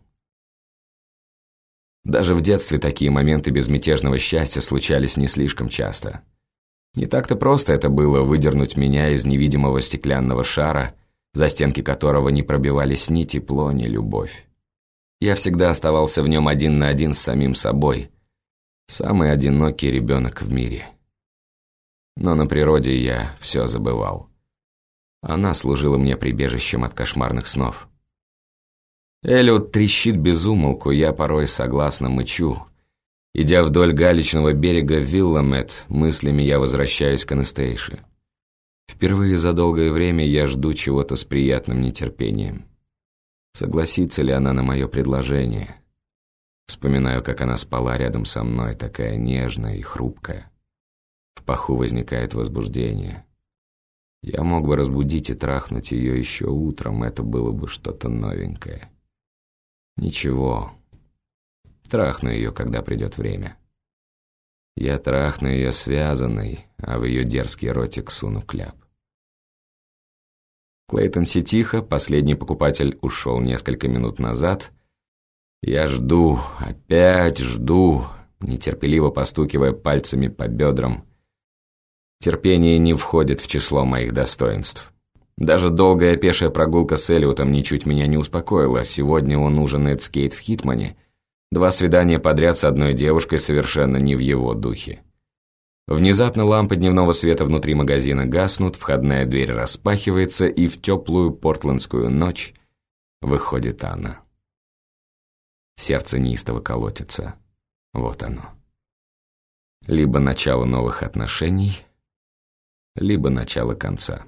Даже в детстве такие моменты безмятежного счастья случались не слишком часто. Не так-то просто это было выдернуть меня из невидимого стеклянного шара, за стенки которого не пробивались ни тепло, ни любовь. Я всегда оставался в нем один на один с самим собой, самый одинокий ребенок в мире. Но на природе я все забывал. Она служила мне прибежищем от кошмарных снов. Эллиот трещит без умолку, я порой согласно мычу. Идя вдоль галечного берега Вилламет, мыслями я возвращаюсь к Анастейше. Впервые за долгое время я жду чего-то с приятным нетерпением. Согласится ли она на мое предложение? Вспоминаю, как она спала рядом со мной, такая нежная и хрупкая. В паху возникает возбуждение. Я мог бы разбудить и трахнуть ее еще утром, это было бы что-то новенькое. Ничего, трахну ее, когда придет время. Я трахну ее связанной, а в ее дерзкий ротик суну кляп. Клейтон-Си тихо, последний покупатель ушел несколько минут назад. Я жду, опять жду, нетерпеливо постукивая пальцами по бедрам. Терпение не входит в число моих достоинств. Даже долгая пешая прогулка с Эллиотом ничуть меня не успокоила. Сегодня он ужинает с Кейт в Хитмане. 2 свидания подряд с одной девушкой совершенно не в его духе. Внезапно лампы дневного света внутри магазина гаснут, входная дверь распахивается, и в теплую портландскую ночь выходит она. Сердце неистово колотится. Вот оно. Либо начало новых отношений, либо начало конца.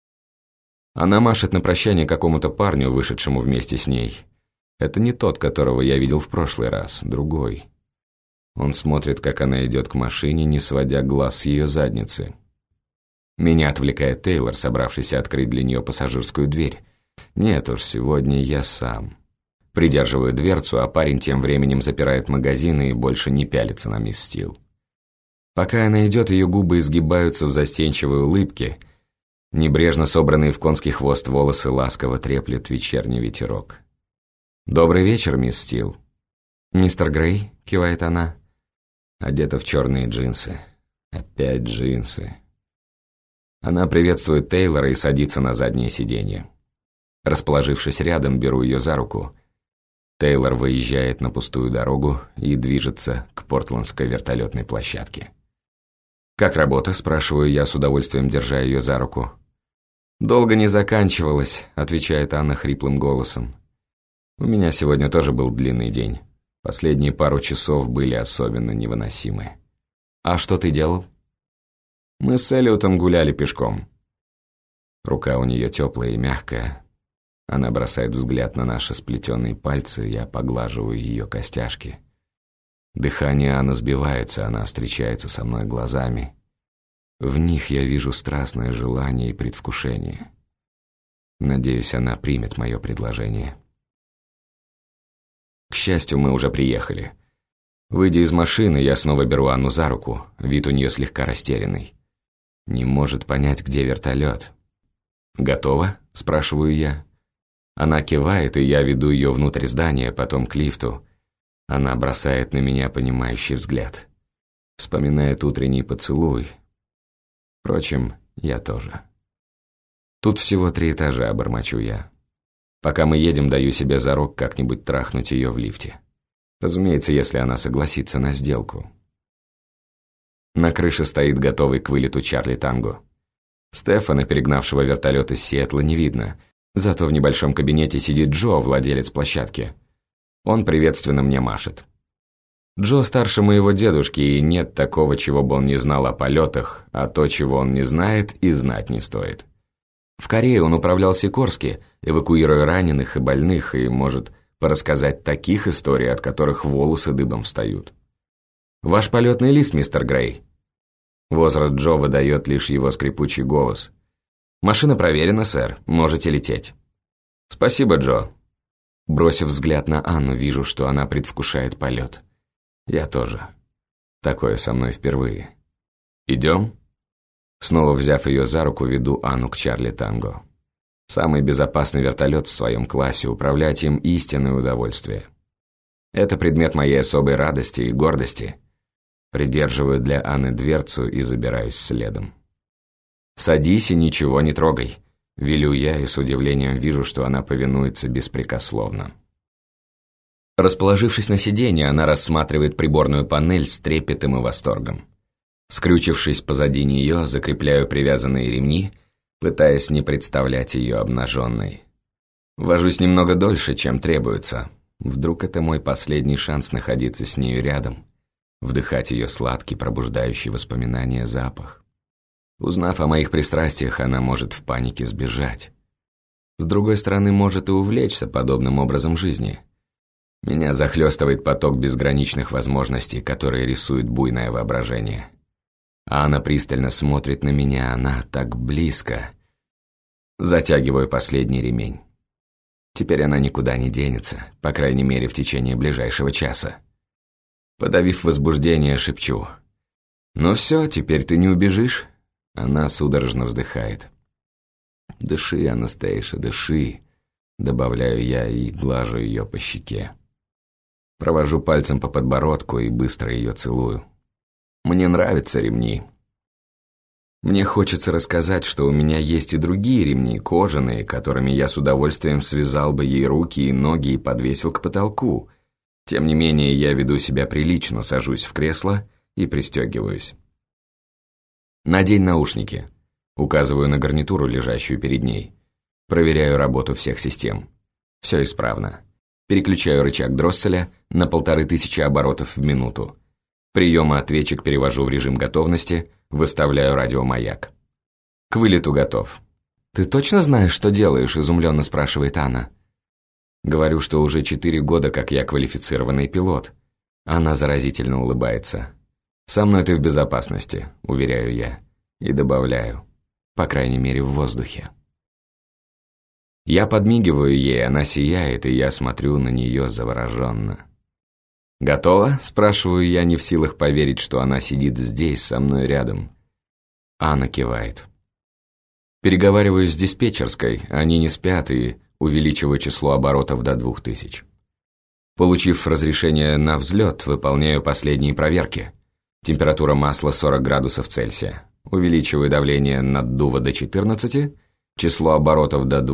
Она машет на прощание какому-то парню, вышедшему вместе с ней. Это не тот, которого я видел в прошлый раз, другой. Он смотрит, как она идет к машине, не сводя глаз с ее задницы. Меня отвлекает Тейлор, собравшийся открыть для нее пассажирскую дверь. Нет уж, сегодня я сам. Придерживаю дверцу, а парень тем временем запирает магазин и больше не пялится на мисс Стил. Пока она идет, ее губы изгибаются в застенчивой улыбке. Небрежно собранные в конский хвост волосы ласково треплет вечерний ветерок. «Добрый вечер, мисс Стил». «Мистер Грей», — кивает она. Одета в черные джинсы. Опять джинсы. Она приветствует Тейлора и садится на заднее сиденье. Расположившись рядом, беру ее за руку. Тейлор выезжает на пустую дорогу и движется к портландской вертолетной площадке. «Как работа?» – спрашиваю я, с удовольствием держа ее за руку. «Долго не заканчивалась», – отвечает Анна хриплым голосом. «У меня сегодня тоже был длинный день. Последние пару часов были особенно невыносимы». «А что ты делал?» «Мы с Эллиотом гуляли пешком». Рука у нее теплая и мягкая. Она бросает взгляд на наши сплетенные пальцы, я поглаживаю ее костяшки. Дыхание Анны сбивается, она встречается со мной глазами. В них я вижу страстное желание и предвкушение. Надеюсь, она примет мое предложение. К счастью, мы уже приехали. Выйдя из машины, я снова беру Анну за руку, вид у нее слегка растерянный. Не может понять, где вертолет. «Готова?» – спрашиваю я. Она кивает, и я веду ее внутрь здания, потом к лифту. Она бросает на меня понимающий взгляд. Вспоминает утренний поцелуй. Впрочем, я тоже. Тут всего 3 этажа, бормочу я. Пока мы едем, даю себе зарок как-нибудь трахнуть ее в лифте. Разумеется, если она согласится на сделку. На крыше стоит готовый к вылету Чарли Танго. Стефана, перегнавшего вертолет из Сиэтла, не видно. Зато в небольшом кабинете сидит Джо, владелец площадки. Он приветственно мне машет. Джо старше моего дедушки, и нет такого, чего бы он не знал о полетах, а то, чего он не знает, и знать не стоит. В Корее он управлял Сикорски, эвакуируя раненых и больных, и может порассказать таких историй, от которых волосы дыбом встают. «Ваш полетный лист, мистер Грей». Возраст Джо выдает лишь его скрипучий голос. «Машина проверена, сэр, можете лететь». «Спасибо, Джо». Бросив взгляд на Анну, вижу, что она предвкушает полет. Я тоже. Такое со мной впервые. «Идем?» Снова взяв ее за руку, веду Анну к Чарли Танго. Самый безопасный вертолет в своем классе, управлять им истинное удовольствие. Это предмет моей особой радости и гордости. Придерживаю для Анны дверцу и забираюсь следом. «Садись и ничего не трогай», — велю я, и с удивлением вижу, что она повинуется беспрекословно. Расположившись на сиденье, она рассматривает приборную панель с трепетом и восторгом. Скрючившись позади нее, закрепляю привязанные ремни, пытаясь не представлять ее обнаженной. Вожусь немного дольше, чем требуется. Вдруг это мой последний шанс находиться с нею рядом, вдыхать ее сладкий, пробуждающий воспоминания запах. Узнав о моих пристрастиях, она может в панике сбежать. С другой стороны, может и увлечься подобным образом жизни. Меня захлестывает поток безграничных возможностей, которые рисует буйное воображение. А она пристально смотрит на меня, она так близко. Затягиваю последний ремень. Теперь она никуда не денется, по крайней мере, в течение ближайшего часа. Подавив возбуждение, шепчу: «Ну все, теперь ты не убежишь?» Она судорожно вздыхает. «Дыши, Анастейша, дыши», — добавляю я и глажу ее по щеке. Провожу пальцем по подбородку и быстро ее целую. Мне нравятся ремни. Мне хочется рассказать, что у меня есть и другие ремни, кожаные, которыми я с удовольствием связал бы ей руки и ноги и подвесил к потолку. Тем не менее, я веду себя прилично, сажусь в кресло и пристегиваюсь. «Надень наушники», — указываю на гарнитуру, лежащую перед ней. Проверяю работу всех систем. Все исправно. Переключаю рычаг дросселя на 1500 оборотов в минуту. Приемы ответчик перевожу в режим готовности, выставляю радиомаяк. К вылету готов. «Ты точно знаешь, что делаешь?» – изумленно спрашивает Анна. Говорю, что уже 4 года, как я квалифицированный пилот. Она заразительно улыбается. «Со мной ты в безопасности», – уверяю я. И добавляю. По крайней мере, в воздухе. Я подмигиваю ей, она сияет, и я смотрю на нее завороженно. «Готова?» – спрашиваю я, не в силах поверить, что она сидит здесь, со мной рядом. Анна кивает. Переговариваюсь с диспетчерской, они не спят, и увеличиваю число оборотов до 2000. Получив разрешение на взлет, выполняю последние проверки. Температура масла 40 градусов Цельсия. Увеличиваю давление наддува до 14, число оборотов до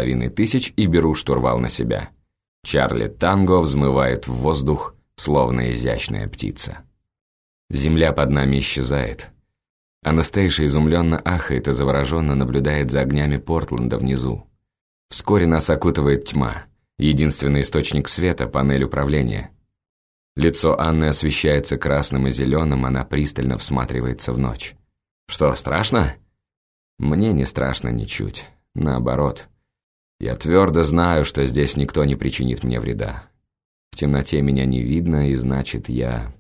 2500 и беру штурвал на себя. Чарли Танго взмывает в воздух, словно изящная птица. Земля под нами исчезает. Анастейша изумленно ахает и завороженно наблюдает за огнями Портленда внизу. Вскоре нас окутывает тьма. Единственный источник света – панель управления. Лицо Анны освещается красным и зеленым, она пристально всматривается в ночь. «Что, страшно?» Мне не страшно ничуть. Наоборот. Я твердо знаю, что здесь никто не причинит мне вреда. В темноте меня не видно, и значит, я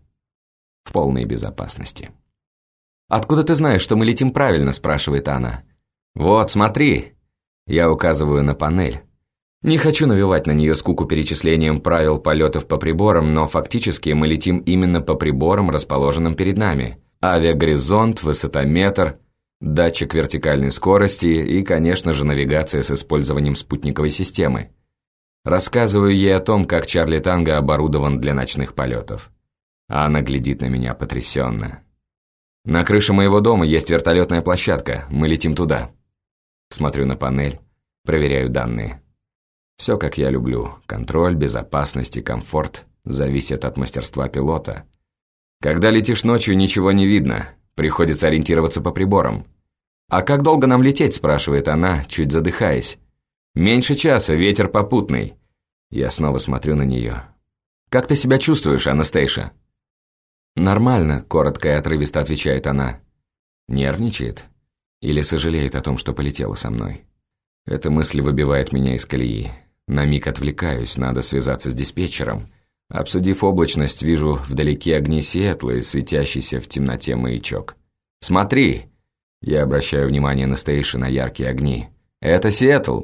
в полной безопасности. «Откуда ты знаешь, что мы летим правильно?» – спрашивает Анна. «Вот, смотри!» Я указываю на панель. Не хочу навевать на нее скуку перечислением правил полетов по приборам, но фактически мы летим именно по приборам, расположенным перед нами. Авиагоризонт, высотометр, датчик вертикальной скорости и, конечно же, навигация с использованием спутниковой системы. Рассказываю ей о том, как Чарли Танго оборудован для ночных полетов. Анна глядит на меня потрясенно. «На крыше моего дома есть вертолетная площадка, мы летим туда». Смотрю на панель, проверяю данные. Все, как я люблю. Контроль, безопасность и комфорт зависят от мастерства пилота. Когда летишь ночью, ничего не видно. Приходится ориентироваться по приборам. «А как долго нам лететь?» – спрашивает она, чуть задыхаясь. «Меньше часа, ветер попутный». Я снова смотрю на нее. «Как ты себя чувствуешь, Анастейша?» «Нормально», – коротко и отрывисто отвечает она. Нервничает? Или сожалеет о том, что полетела со мной? Эта мысль выбивает меня из колеи. На миг отвлекаюсь, надо связаться с диспетчером. Обсудив облачность, вижу вдалеке огни Сиэтла и светящийся в темноте маячок. «Смотри!» Я обращаю внимание Анастейши на яркие огни. «Это Сиэтл!»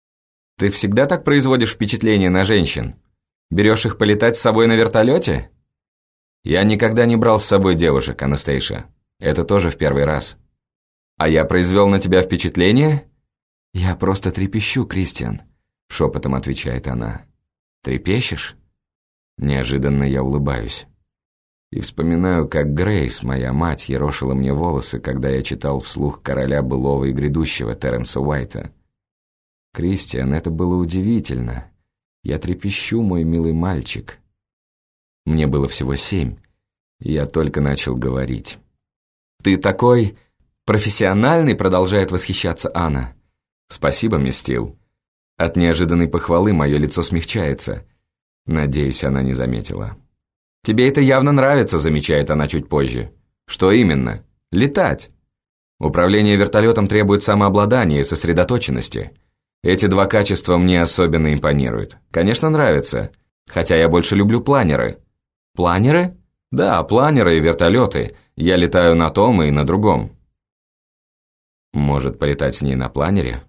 «Ты всегда так производишь впечатление на женщин? Берешь их полетать с собой на вертолете?» «Я никогда не брал с собой девушек, Анастейша. Это тоже в первый раз». «А я произвел на тебя впечатление?» «Я просто трепещу, Кристиан», — шепотом отвечает она. «Трепещешь?» Неожиданно я улыбаюсь. И вспоминаю, как Грейс, моя мать, ерошила мне волосы, когда я читал вслух «Короля былого и грядущего» Терренса Уайта. «Кристиан, это было удивительно. Я трепещу, мой милый мальчик». Мне было всего 7, и я только начал говорить. «Ты такой профессиональный», — продолжает восхищаться Анна. «Спасибо, мисс Стил». От неожиданной похвалы мое лицо смягчается. Надеюсь, она не заметила. «Тебе это явно нравится», — замечает она чуть позже. «Что именно?» «Летать. Управление вертолетом требует самообладания и сосредоточенности. Эти 2 качества мне особенно импонируют. Конечно, нравится, хотя я больше люблю планеры». «Планеры?» «Да, планеры и вертолеты. Я летаю на том и на другом». «Может, полетать с ней на планере?»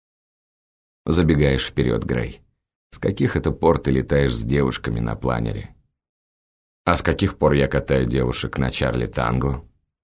Забегаешь вперед, Грей. С каких это пор ты летаешь с девушками на планере? А с каких пор я катаю девушек на Чарли Танго?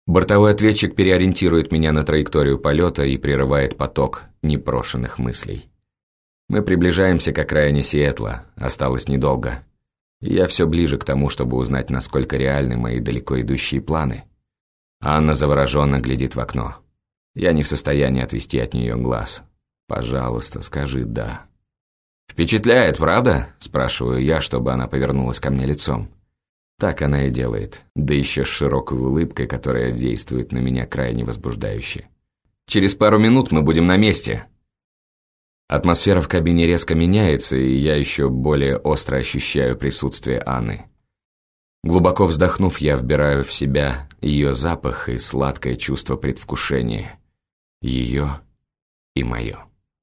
Бортовой ответчик переориентирует меня на траекторию полета и прерывает поток непрошенных мыслей. Мы приближаемся к окраине Сиэтла, осталось недолго. И я все ближе к тому, чтобы узнать, насколько реальны мои далеко идущие планы. Анна завороженно глядит в окно. Я не в состоянии отвести от нее глаз. Пожалуйста, скажи «да». «Впечатляет, правда?» – спрашиваю я, чтобы она повернулась ко мне лицом. Так она и делает, да еще с широкой улыбкой, которая действует на меня крайне возбуждающе. «Через пару минут мы будем на месте». Атмосфера в кабине резко меняется, и я еще более остро ощущаю присутствие Анны. Глубоко вздохнув, я вбираю в себя ее запах и сладкое чувство предвкушения. Ее и мое.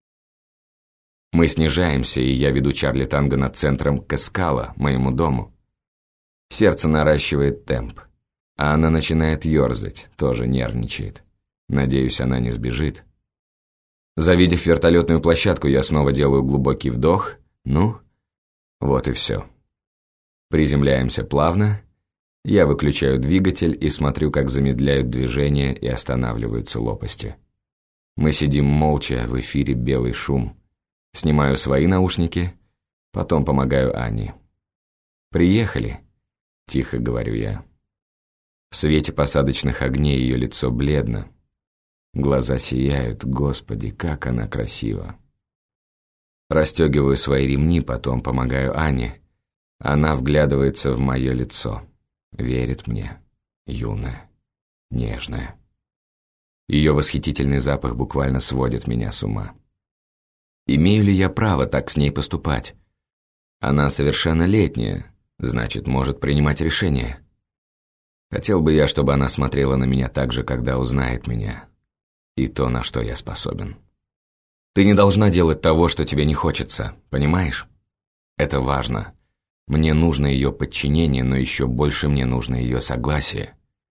Мы снижаемся, и я веду Чарли Танго над центром Каскала, моему дому. Сердце наращивает темп, а она начинает ерзать, тоже нервничает. Надеюсь, она не сбежит. Завидев вертолетную площадку, я снова делаю глубокий вдох. Ну, вот и все. Приземляемся плавно. Я выключаю двигатель и смотрю, как замедляют движение и останавливаются лопасти. Мы сидим молча, в эфире белый шум. Снимаю свои наушники, потом помогаю Анне. «Приехали», – тихо говорю я. В свете посадочных огней ее лицо бледно. Глаза сияют, Господи, как она красива. Расстегиваю свои ремни, потом помогаю Ане. Она вглядывается в мое лицо. Верит мне. Юная, нежная. Ее восхитительный запах буквально сводит меня с ума. Имею ли я право так с ней поступать? Она совершеннолетняя, значит, может принимать решения. Хотел бы я, чтобы она смотрела на меня так же, когда узнает меня. И то, на что я способен. Ты не должна делать того, что тебе не хочется, понимаешь? Это важно. Мне нужно ее подчинение, но еще больше мне нужно ее согласие.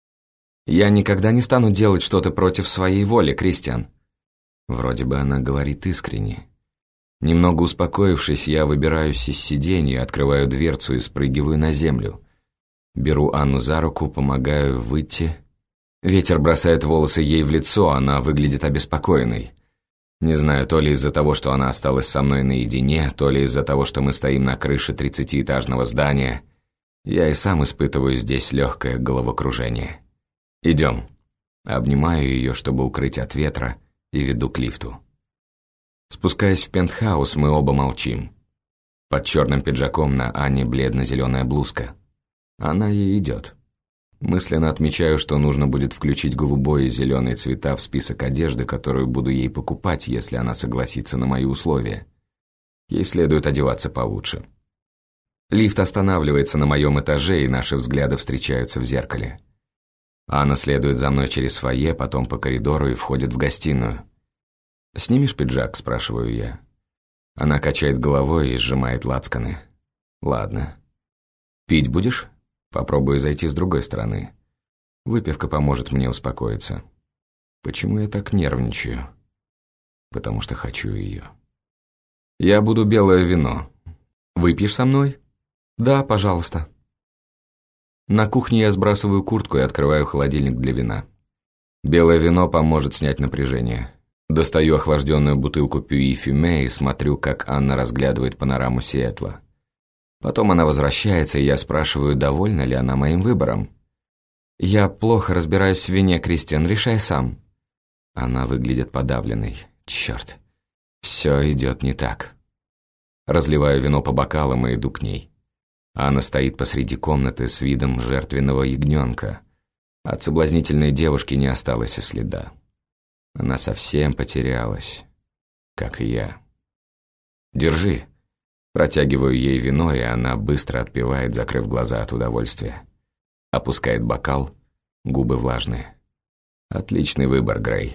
Я никогда не стану делать что-то против своей воли, Кристиан. Вроде бы она говорит искренне. Немного успокоившись, я выбираюсь из сиденья, открываю дверцу и спрыгиваю на землю. Беру Анну за руку, помогаю выйти. Ветер бросает волосы ей в лицо, она выглядит обеспокоенной. Не знаю, то ли из-за того, что она осталась со мной наедине, то ли из-за того, что мы стоим на крыше 30-этажного здания. Я и сам испытываю здесь легкое головокружение. «Идем». Обнимаю ее, чтобы укрыть от ветра, и веду к лифту. Спускаясь в пентхаус, мы оба молчим. Под черным пиджаком на Анне бледно-зеленая блузка. Она ей идет. Мысленно отмечаю, что нужно будет включить голубой и зеленый цвета в список одежды, которую буду ей покупать, если она согласится на мои условия. Ей следует одеваться получше. Лифт останавливается на моем этаже, и наши взгляды встречаются в зеркале. Анна следует за мной через фойе, потом по коридору и входит в гостиную. «Снимешь пиджак?» – спрашиваю я. Она качает головой и сжимает лацканы. «Ладно. Пить будешь? Попробую зайти с другой стороны. Выпивка поможет мне успокоиться. Почему я так нервничаю? Потому что хочу ее. Я буду белое вино. Выпьешь со мной? Да, пожалуйста». На кухне я сбрасываю куртку и открываю холодильник для вина. Белое вино поможет снять напряжение. Достаю охлажденную бутылку Пюи Фюме и смотрю, как Анна разглядывает панораму Сиэтла. Потом она возвращается, и я спрашиваю, довольна ли она моим выбором. «Я плохо разбираюсь в вине, Кристиан, решай сам». Она выглядит подавленной. Черт, все идет не так. Разливаю вино по бокалам и иду к ней. Анна стоит посреди комнаты с видом жертвенного ягненка. От соблазнительной девушки не осталось и следа. Она совсем потерялась, как и я. «Держи». Протягиваю ей вино, и она быстро отпивает, закрыв глаза от удовольствия. Опускает бокал, губы влажные. «Отличный выбор, Грей».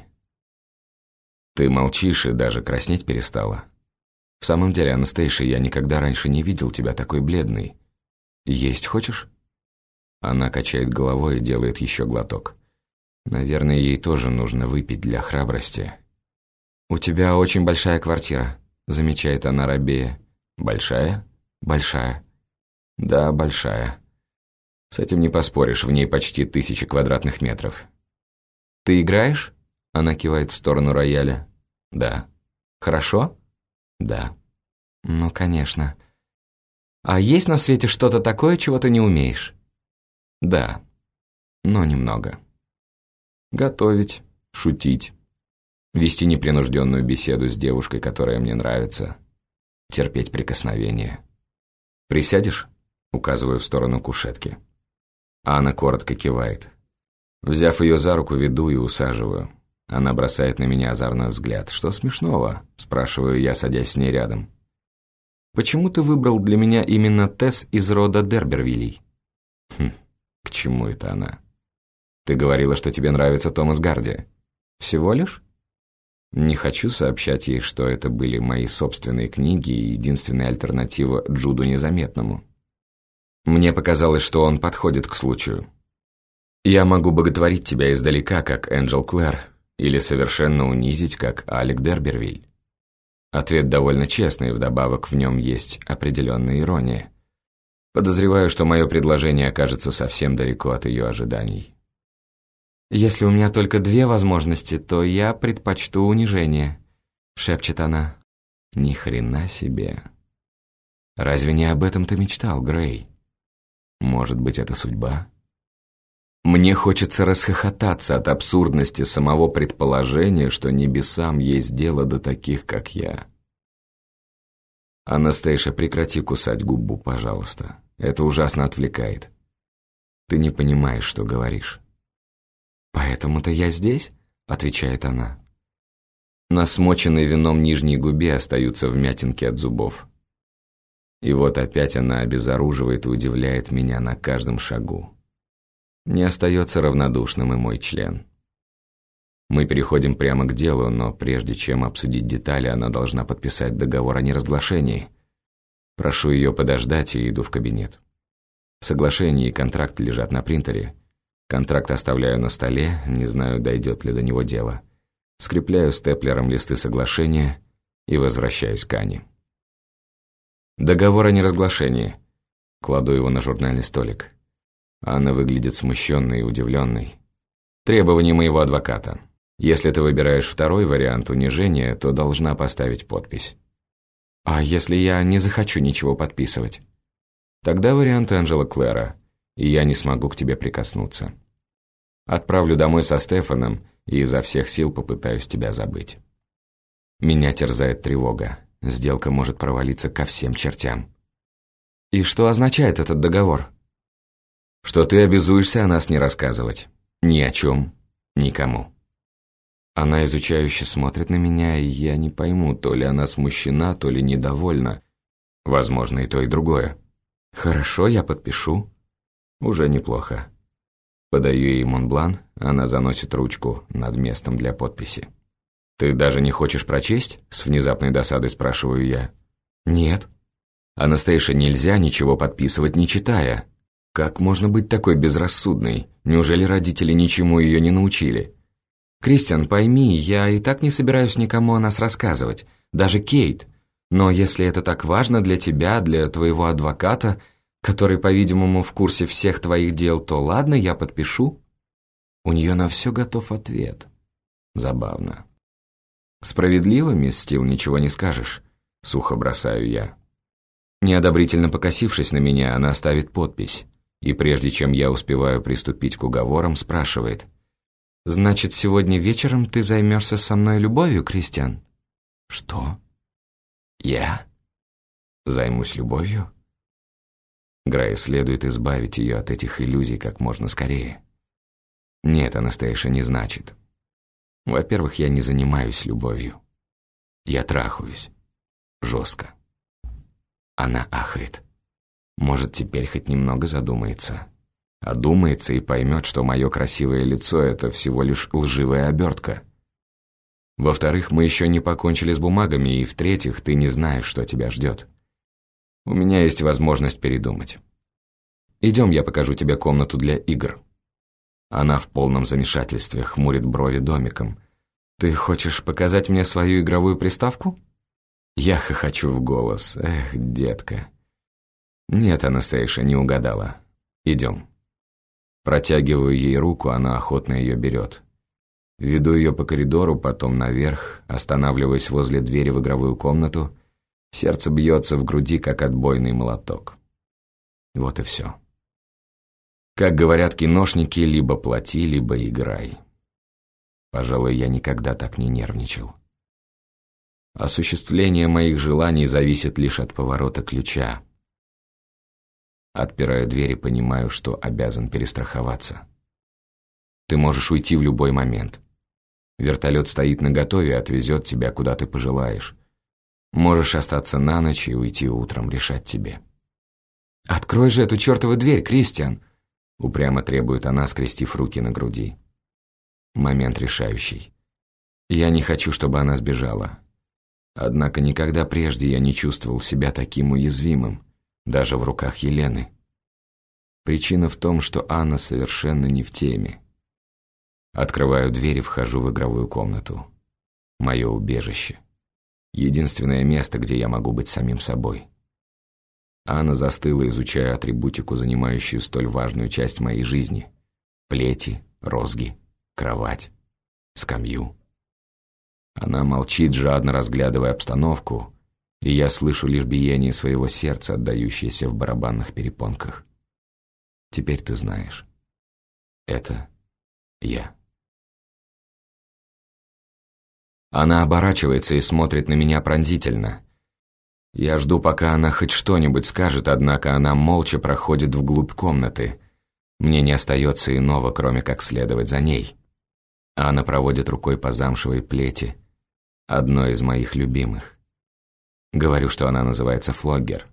«Ты молчишь и даже краснеть перестала. В самом деле, Анастейша, я никогда раньше не видел тебя такой бледной. Есть хочешь?» Она качает головой и делает еще глоток. Наверное, ей тоже нужно выпить для храбрости. «У тебя очень большая квартира», — замечает она робея. «Большая?» «Большая». «Да, большая. С этим не поспоришь, в ней почти 1000 квадратных метров. «Ты играешь?» Она кивает в сторону рояля. «Да». «Хорошо?» «Да». «Ну, конечно. А есть на свете что-то такое, чего ты не умеешь?» «Да, но немного. Готовить, шутить, вести непринужденную беседу с девушкой, которая мне нравится, терпеть прикосновения. Присядешь?» Указываю в сторону кушетки. Анна коротко кивает. Взяв ее за руку, веду и усаживаю. Она бросает на меня озорной взгляд. «Что смешного?» – спрашиваю я, садясь с ней рядом. «Почему ты выбрал для меня именно Тесс из рода Дербервиллей?» К чему это она? «Ты говорила, что тебе нравится Томас Гарди. Всего лишь?» Не хочу сообщать ей, что это были мои собственные книги и единственная альтернатива Джуду Незаметному. Мне показалось, что он подходит к случаю. «Я могу боготворить тебя издалека, как Энджел Клэр, или совершенно унизить, как Алек Дербервиль». Ответ довольно честный, вдобавок в нем есть определенная ирония. Подозреваю, что мое предложение окажется совсем далеко от ее ожиданий. «Если у меня только 2 возможности, то я предпочту унижение», — шепчет она. «Ни хрена себе. Разве не об этом ты мечтал, Грей? Может быть, это судьба?» Мне хочется расхохотаться от абсурдности самого предположения, что небесам есть дело до таких, как я. «Анастейша, прекрати кусать губу, пожалуйста. Это ужасно отвлекает. Ты не понимаешь, что говоришь». «Поэтому-то я здесь?» — отвечает она. На смоченной вином нижней губе остаются вмятинки от зубов. И вот опять она обезоруживает и удивляет меня на каждом шагу. Не остается равнодушным и мой член. Мы переходим прямо к делу, но прежде чем обсудить детали, она должна подписать договор о неразглашении. Прошу ее подождать и иду в кабинет. Соглашение и контракт лежат на принтере. Контракт оставляю на столе, не знаю, дойдет ли до него дело. Скрепляю степлером листы соглашения и возвращаюсь к Ане. Договор о неразглашении. Кладу его на журнальный столик. Анна выглядит смущенной и удивленной. Требование моего адвоката. Если ты выбираешь второй вариант унижения, то должна поставить подпись. А если я не захочу ничего подписывать? Тогда вариант Энджела Клэра, и я не смогу к тебе прикоснуться. Отправлю домой со Стефаном и изо всех сил попытаюсь тебя забыть. Меня терзает тревога. Сделка может провалиться ко всем чертям. И что означает этот договор? Что ты обязуешься о нас не рассказывать. Ни о чем, никому. Она изучающе смотрит на меня, и я не пойму, то ли она смущена, то ли недовольна. Возможно, и то, и другое. Хорошо, я подпишу. Уже неплохо. Подаю ей Монблан, она заносит ручку над местом для подписи. «Ты даже не хочешь прочесть?» — с внезапной досадой спрашиваю я. «Нет». «Анастейша, нельзя ничего подписывать, не читая. Как можно быть такой безрассудной? Неужели родители ничему ее не научили?» «Кристиан, пойми, я и так не собираюсь никому о нас рассказывать, даже Кейт. Но если это так важно для тебя, для твоего адвоката, который, по-видимому, в курсе всех твоих дел, то ладно, я подпишу». У нее на все готов ответ. Забавно. «Справедливо, мисс Стил, ничего не скажешь», — сухо бросаю я. Неодобрительно покосившись на меня, она ставит подпись, и прежде чем я успеваю приступить к уговорам, спрашивает: «Значит, сегодня вечером ты займешься со мной любовью, Кристиан?» «Что? Я? Займусь любовью?» Грей, следует избавить ее от этих иллюзий как можно скорее. «Нет, Анастейша, не значит. Во-первых, я не занимаюсь любовью. Я трахаюсь. Жестко». Она ахает. Может, теперь хоть немного задумается. Одумается и поймет, что мое красивое лицо — это всего лишь лживая обертка. Во-вторых, мы еще не покончили с бумагами, и в-третьих, ты не знаешь, что тебя ждет. У меня есть возможность передумать. Идем, я покажу тебе комнату для игр. Она в полном замешательстве, хмурит брови домиком. «Ты хочешь показать мне свою игровую приставку?» Я хохочу в голос. «Эх, детка». «Нет, Анастейша, не угадала. Идем». Протягиваю ей руку, она охотно ее берет. Веду ее по коридору, потом наверх, останавливаюсь возле двери в игровую комнату. Сердце бьется в груди, как отбойный молоток. Вот и все. Как говорят киношники, либо плати, либо играй. Пожалуй, я никогда так не нервничал. Осуществление моих желаний зависит лишь от поворота ключа. Отпираю дверь и понимаю, что обязан перестраховаться. Ты можешь уйти в любой момент. Вертолет стоит наготове и отвезет тебя, куда ты пожелаешь. Можешь остаться на ночь и уйти утром, решать тебе. «Открой же эту чертову дверь, Кристиан!» Упрямо требует она, скрестив руки на груди. Момент решающий. Я не хочу, чтобы она сбежала. Однако никогда прежде я не чувствовал себя таким уязвимым, даже в руках Елены. Причина в том, что Анна совершенно не в теме. Открываю дверь и вхожу в игровую комнату. Мое убежище. Единственное место, где я могу быть самим собой. Анна застыла, изучая атрибутику, занимающую столь важную часть моей жизни. Плети, розги, кровать, скамью. Она молчит, жадно разглядывая обстановку, и я слышу лишь биение своего сердца, отдающееся в барабанных перепонках. Теперь ты знаешь. Это я. Она оборачивается и смотрит на меня пронзительно. Я жду, пока она хоть что-нибудь скажет, однако она молча проходит вглубь комнаты. Мне не остается иного, кроме как следовать за ней. Она проводит рукой по замшевой плети, одной из моих любимых. Говорю, что она называется флоггер.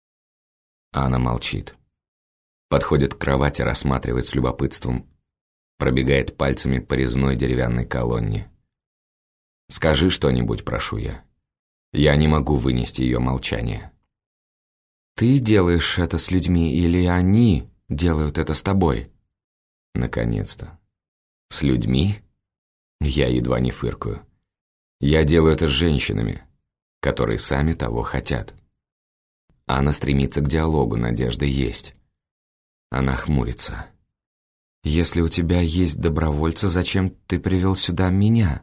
Она молчит. Подходит к кровати, рассматривает с любопытством, пробегает пальцами по резной деревянной колонне. «Скажи что-нибудь, прошу я. Я не могу вынести ее молчание». «Ты делаешь это с людьми, или они делают это с тобой?» Наконец-то. «С людьми?» Я едва не фыркаю. «Я делаю это с женщинами, которые сами того хотят». Она стремится к диалогу, надежда есть. Она хмурится. «Если у тебя есть добровольцы, зачем ты привел сюда меня?»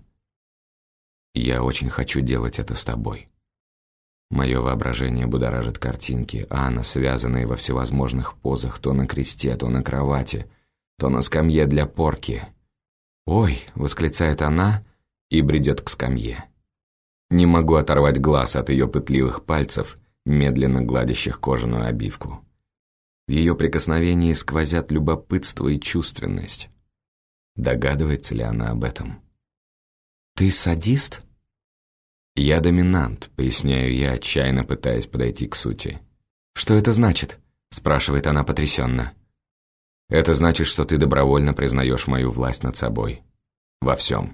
«Я очень хочу делать это с тобой». Мое воображение будоражит картинки, Анна, связанная во всевозможных позах, то на кресте, то на кровати, то на скамье для порки. «Ой!» — восклицает она и бредет к скамье. Не могу оторвать глаз от ее пытливых пальцев, медленно гладящих кожаную обивку. В ее прикосновении сквозят любопытство и чувственность. Догадывается ли она об этом? «Ты садист?» «Я доминант», — поясняю я, отчаянно пытаясь подойти к сути. «Что это значит?» — спрашивает она потрясенно. «Это значит, что ты добровольно признаешь мою власть над собой. Во всем».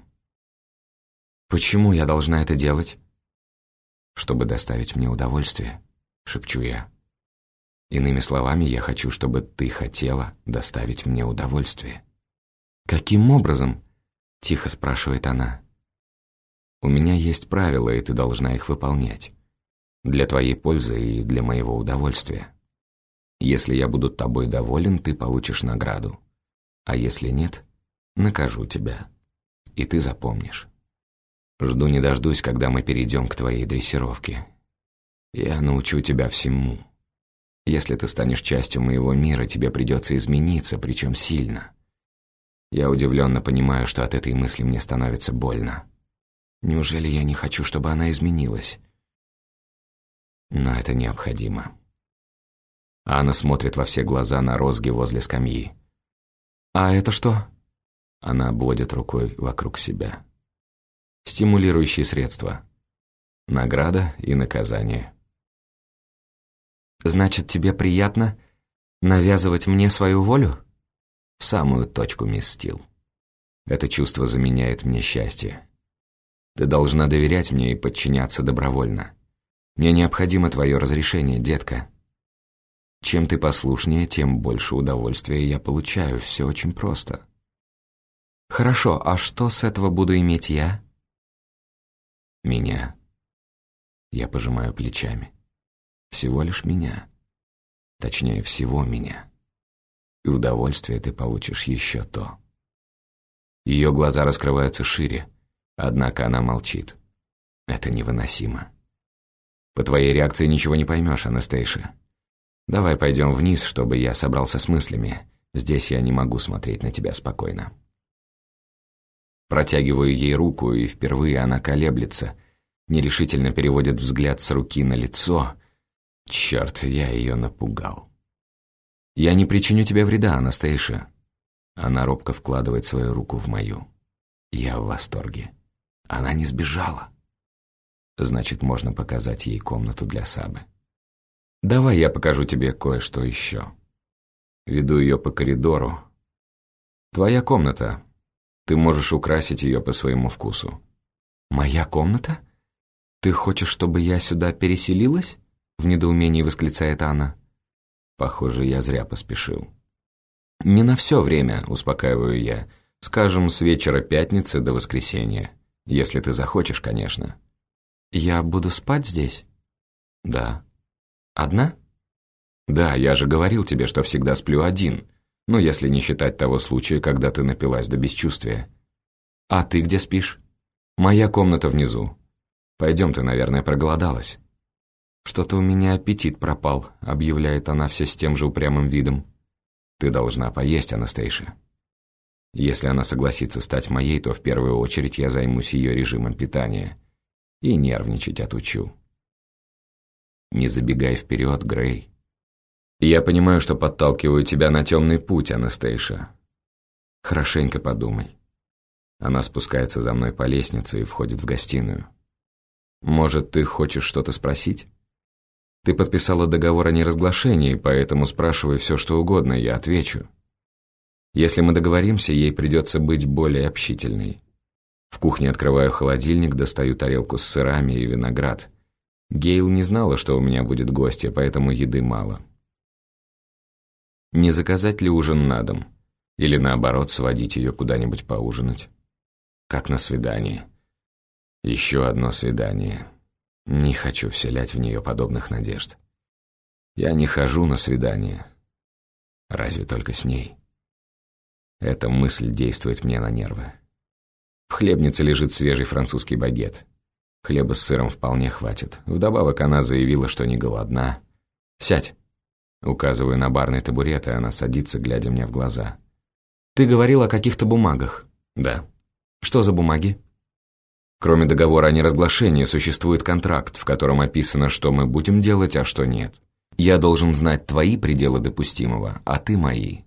«Почему я должна это делать?» «Чтобы доставить мне удовольствие», — шепчу я. «Иными словами, я хочу, чтобы ты хотела доставить мне удовольствие». «Каким образом?» — тихо спрашивает она. «У меня есть правила, и ты должна их выполнять. Для твоей пользы и для моего удовольствия. Если я буду тобой доволен, ты получишь награду. А если нет, накажу тебя. И ты запомнишь. Жду не дождусь, когда мы перейдем к твоей дрессировке. Я научу тебя всему. Если ты станешь частью моего мира, тебе придется измениться, причем сильно. Я удивленно понимаю, что от этой мысли мне становится больно. Неужели я не хочу, чтобы она изменилась? Но это необходимо». Анна смотрит во все глаза на розги возле скамьи. «А это что?» Она обводит рукой вокруг себя. «Стимулирующие средства. Награда и наказание». «Значит, тебе приятно навязывать мне свою волю?» «В самую точку, мисс Стил. Это чувство заменяет мне счастье. Ты должна доверять мне и подчиняться добровольно. Мне необходимо твое разрешение, детка. Чем ты послушнее, тем больше удовольствия я получаю. Все очень просто». «Хорошо, а что с этого буду иметь я?» «Меня». Я пожимаю плечами. «Всего лишь меня. Точнее, всего меня. И удовольствие ты получишь еще то». Ее глаза раскрываются шире, однако она молчит. Это невыносимо. По твоей реакции ничего не поймешь, Анастейша. Давай пойдем вниз, чтобы я собрался с мыслями. Здесь я не могу смотреть на тебя спокойно. Протягиваю ей руку, и впервые она колеблется, нерешительно переводит взгляд с руки на лицо. Черт, я ее напугал. «Я не причиню тебе вреда, Анастейша». Она робко вкладывает свою руку в мою. Я в восторге. Она не сбежала. Значит, можно показать ей комнату для Сабы. «Давай я покажу тебе кое-что еще». Веду ее по коридору. «Твоя комната. Ты можешь украсить ее по своему вкусу». «Моя комната? Ты хочешь, чтобы я сюда переселилась?» В недоумении восклицает она. Похоже, я зря поспешил. «Не на все время», — успокаиваю я. «Скажем, с вечера пятницы до воскресенья. Если ты захочешь, конечно». «Я буду спать здесь?» «Да». «Одна?» «Да, я же говорил тебе, что всегда сплю один. Но если не считать того случая, когда ты напилась до бесчувствия». «А ты где спишь?» «Моя комната внизу. Пойдем, ты, наверное, проголодалась». «Что-то у меня аппетит пропал», — объявляет она все с тем же упрямым видом. «Ты должна поесть, Анастейша. Если она согласится стать моей, то в первую очередь я займусь ее режимом питания. И нервничать отучу». «Не забегай вперед, Грей. Я понимаю, что подталкиваю тебя на темный путь, Анастейша. Хорошенько подумай». Она спускается за мной по лестнице и входит в гостиную. «Может, ты хочешь что-то спросить? Ты подписала договор о неразглашении, поэтому спрашивай все, что угодно, я отвечу. Если мы договоримся, ей придется быть более общительной». В кухне открываю холодильник, достаю тарелку с сырами и виноград. Гейл не знала, что у меня будет гостья, поэтому еды мало. Не заказать ли ужин на дом? Или наоборот, сводить ее куда-нибудь поужинать? Как на свидание. Еще одно свидание. Не хочу вселять в нее подобных надежд. Я не хожу на свидания. Разве только с ней. Эта мысль действует мне на нервы. В хлебнице лежит свежий французский багет. Хлеба с сыром вполне хватит. Вдобавок она заявила, что не голодна. «Сядь». Указываю на барный табурет, и она садится, глядя мне в глаза. «Ты говорил о каких-то бумагах?» «Да». «Что за бумаги?» «Кроме договора о неразглашении, существует контракт, в котором описано, что мы будем делать, а что нет. Я должен знать твои пределы допустимого, а ты мои.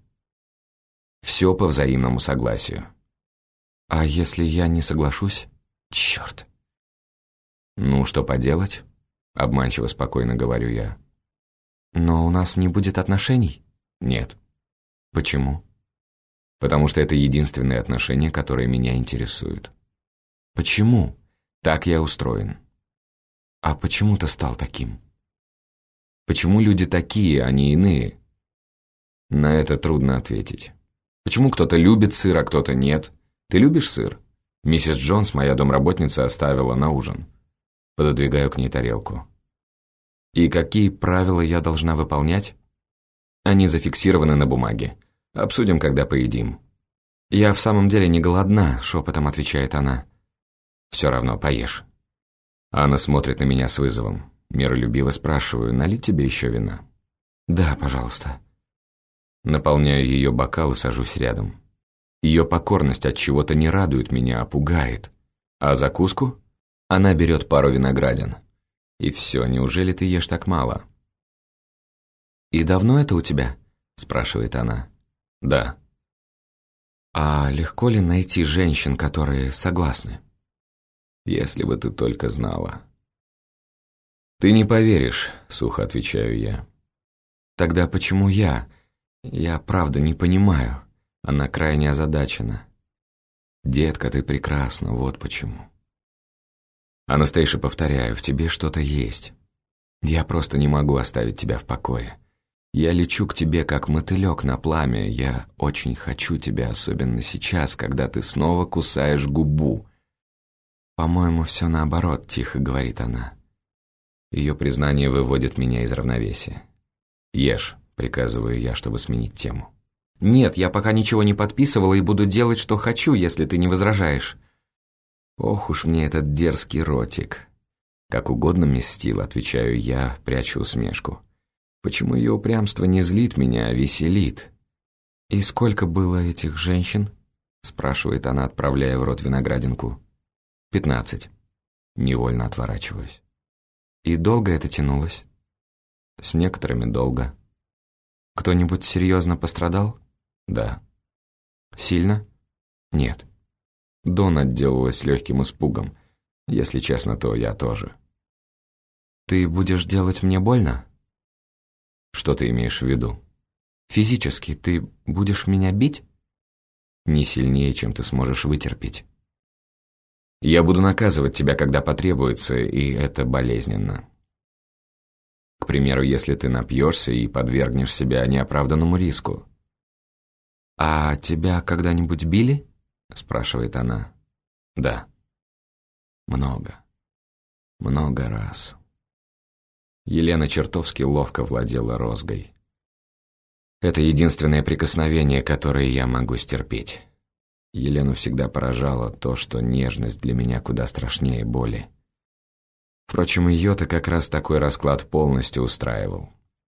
Все по взаимному согласию». «А если я не соглашусь?» «Черт!» «Ну, что поделать?» — обманчиво спокойно говорю я. «Но у нас не будет отношений?» «Нет». «Почему?» «Потому что это единственные отношения, которые меня интересуют». «Почему?» «Так я устроен». «А почему ты стал таким?» «Почему люди такие, а не иные?» На это трудно ответить. Почему кто-то любит сыр, а кто-то нет? Ты любишь сыр? Миссис Джонс, моя домработница, оставила на ужин. Пододвигаю к ней тарелку. И какие правила я должна выполнять? Они зафиксированы на бумаге. Обсудим, когда поедим. «Я в самом деле не голодна», — шепотом отвечает она. «Все равно поешь». Анна смотрит на меня с вызовом. Миролюбиво спрашиваю, налить тебе еще вина? «Да, пожалуйста». Наполняю ее бокал и сажусь рядом. Ее покорность от чего-то не радует меня, а пугает. А закуску? Она берет пару виноградин. И все, неужели ты ешь так мало? «И давно это у тебя?» – спрашивает она. «Да». «А легко ли найти женщин, которые согласны?» «Если бы ты только знала». «Ты не поверишь», – сухо отвечаю я. «Тогда почему я? Я правда не понимаю». Она крайне озадачена. «Детка, ты прекрасна, вот почему». «Анастейша, повторяю, в тебе что-то есть. Я просто не могу оставить тебя в покое. Я лечу к тебе, как мотылек на пламя. Я очень хочу тебя, особенно сейчас, когда ты снова кусаешь губу». «По-моему, все наоборот», — тихо говорит она. Ее признание выводит меня из равновесия. «Ешь», — приказываю я, чтобы сменить тему. «Нет, я пока ничего не подписывала и буду делать, что хочу, если ты не возражаешь». Ох уж мне этот дерзкий ротик. Как угодно, мисс Стил, отвечаю я, прячу усмешку. Почему ее упрямство не злит меня, а веселит? «И сколько было этих женщин?» спрашивает она, отправляя в рот виноградинку. 15. Невольно отворачиваюсь. «И долго это тянулось?» С некоторыми долго. «Кто-нибудь серьезно пострадал?» Да. «Сильно?» Нет. Дон отделалась легким испугом. Если честно, то я тоже. «Ты будешь делать мне больно?» Что ты имеешь в виду? «Физически ты будешь меня бить?» Не сильнее, чем ты сможешь вытерпеть. Я буду наказывать тебя, когда потребуется, и это болезненно. К примеру, если ты напьешься и подвергнешь себя неоправданному риску. «А тебя когда-нибудь били?» спрашивает она. Да. Много. Много раз. Елена чертовски ловко владела розгой. Это единственное прикосновение, которое я могу стерпеть. Елену всегда поражало то, что нежность для меня куда страшнее боли. Впрочем, ее-то как раз такой расклад полностью устраивал.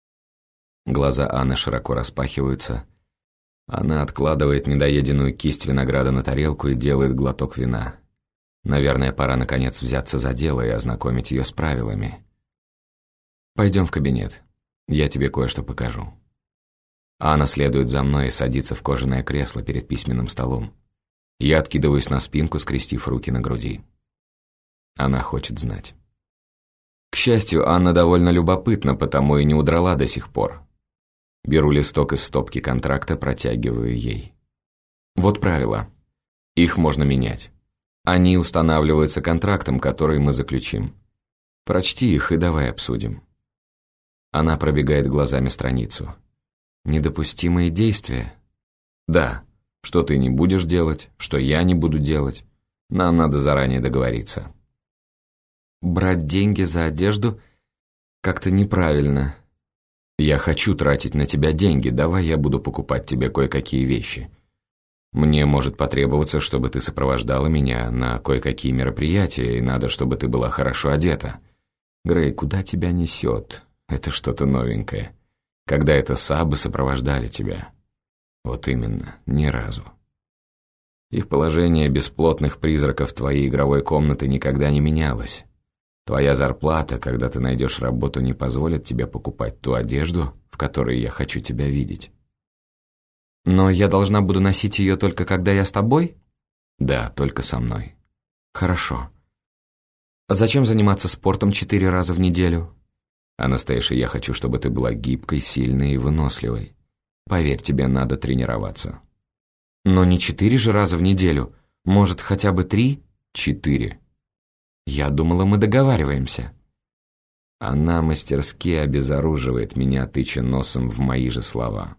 Глаза Анны широко распахиваются. Она откладывает недоеденную кисть винограда на тарелку и делает глоток вина. Наверное, пора наконец взяться за дело и ознакомить ее с правилами. «Пойдем в кабинет. Я тебе кое-что покажу». Анна следует за мной и садится в кожаное кресло перед письменным столом. Я откидываюсь на спинку, скрестив руки на груди. Она хочет знать. К счастью, Анна довольно любопытна, потому и не удрала до сих пор. Беру листок из стопки контракта, протягиваю ей. Вот правила. Их можно менять. Они устанавливаются контрактом, который мы заключим. Прочти их и давай обсудим. Она пробегает глазами страницу. «Недопустимые действия?» «Да. Что ты не будешь делать, что я не буду делать. Нам надо заранее договориться». «Брать деньги за одежду как-то неправильно». «Я хочу тратить на тебя деньги, давай я буду покупать тебе кое-какие вещи. Мне может потребоваться, чтобы ты сопровождала меня на кое-какие мероприятия, и надо, чтобы ты была хорошо одета. Грей, куда тебя несет? Это что-то новенькое. Когда это Сабы сопровождали тебя?» «Вот именно, ни разу. Их положение бесплотных призраков твоей игровой комнаты никогда не менялось. Твоя зарплата, когда ты найдешь работу, не позволит тебе покупать ту одежду, в которой я хочу тебя видеть». «Но я должна буду носить ее только когда я с тобой?» «Да, только со мной». «Хорошо. А зачем заниматься спортом 4 раза в неделю?» «Анастейша, я хочу, чтобы ты была гибкой, сильной и выносливой. Поверь, тебе надо тренироваться». «Но не 4 же раза в неделю. Может, хотя бы 3?» «4». «Я думала, мы договариваемся». Она мастерски обезоруживает меня, тыча носом в мои же слова.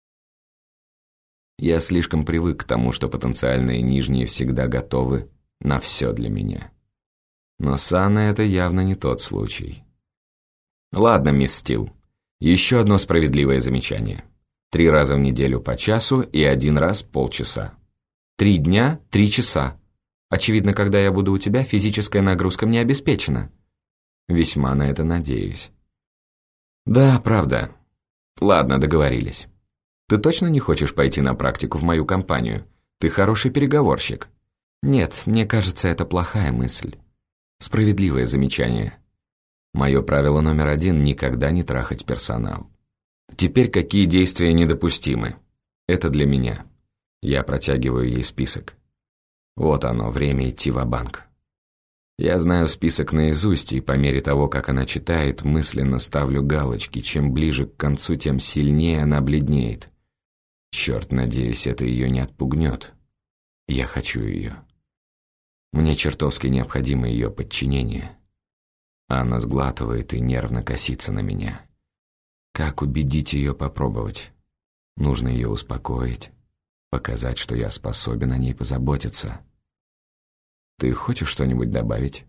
Я слишком привык к тому, что потенциальные нижние всегда готовы на все для меня. Но с Анной это явно не тот случай. Ладно, мисс Стил, еще одно справедливое замечание. 3 раза в неделю по часу и 1 раз полчаса. 3 дня, 3 часа. Очевидно, когда я буду у тебя, физическая нагрузка мне обеспечена. Весьма на это надеюсь. Да, правда. Ладно, договорились. Ты точно не хочешь пойти на практику в мою компанию? Ты хороший переговорщик. Нет, мне кажется, это плохая мысль. Справедливое замечание. Мое правило номер 1 – никогда не трахать персонал. Теперь какие действия недопустимы? Это для меня. Я протягиваю ей список. Вот оно, время идти ва-банк. Я знаю список наизусть, и по мере того, как она читает, мысленно ставлю галочки. Чем ближе к концу, тем сильнее она бледнеет. Черт, надеюсь, это ее не отпугнет. Я хочу ее. Мне чертовски необходимо ее подчинение. Она сглатывает и нервно косится на меня. Как убедить ее попробовать? Нужно ее успокоить, показать, что я способен о ней позаботиться. Ты хочешь что-нибудь добавить?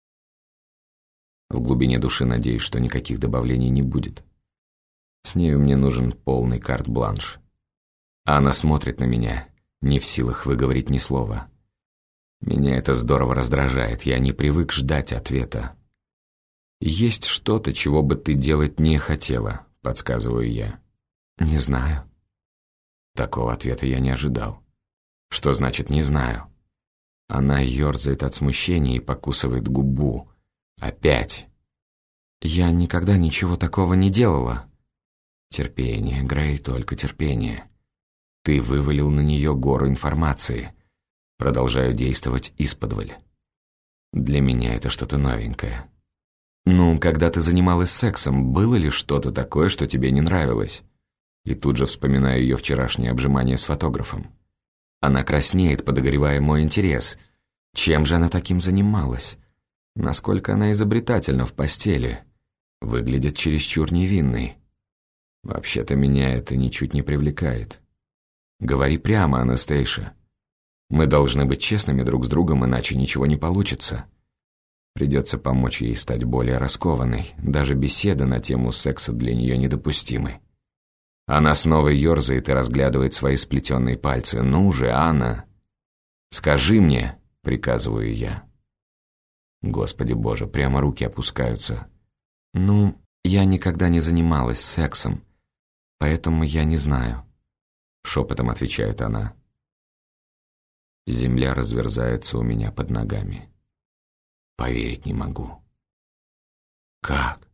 В глубине души надеюсь, что никаких добавлений не будет. С нею мне нужен полный карт-бланш. Анна смотрит на меня, не в силах выговорить ни слова. Меня это здорово раздражает, я не привык ждать ответа. «Есть что-то, чего бы ты делать не хотела», — подсказываю я. «Не знаю». Такого ответа я не ожидал. Что значит «не знаю»? Она ерзает от смущения и покусывает губу. Опять. «Я никогда ничего такого не делала». Терпение, Грей, только терпение. Ты вывалил на нее гору информации. Продолжаю действовать исподволь. Для меня это что-то новенькое. Ну, когда ты занималась сексом, было ли что-то такое, что тебе не нравилось? И тут же вспоминаю ее вчерашнее обжимание с фотографом. Она краснеет, подогревая мой интерес. Чем же она таким занималась? Насколько она изобретательна в постели? Выглядит чересчур невинной. Вообще-то меня это ничуть не привлекает. Говори прямо, Анастейша. Мы должны быть честными друг с другом, иначе ничего не получится. Придется помочь ей стать более раскованной. Даже беседы на тему секса для нее недопустимы. Она снова ерзает и разглядывает свои сплетенные пальцы. «Ну же, Анна! Скажи мне!» — приказываю я. Господи боже, прямо руки опускаются. «Ну, я никогда не занималась сексом, поэтому я не знаю», — шепотом отвечает она. Земля разверзается у меня под ногами. Поверить не могу. Как?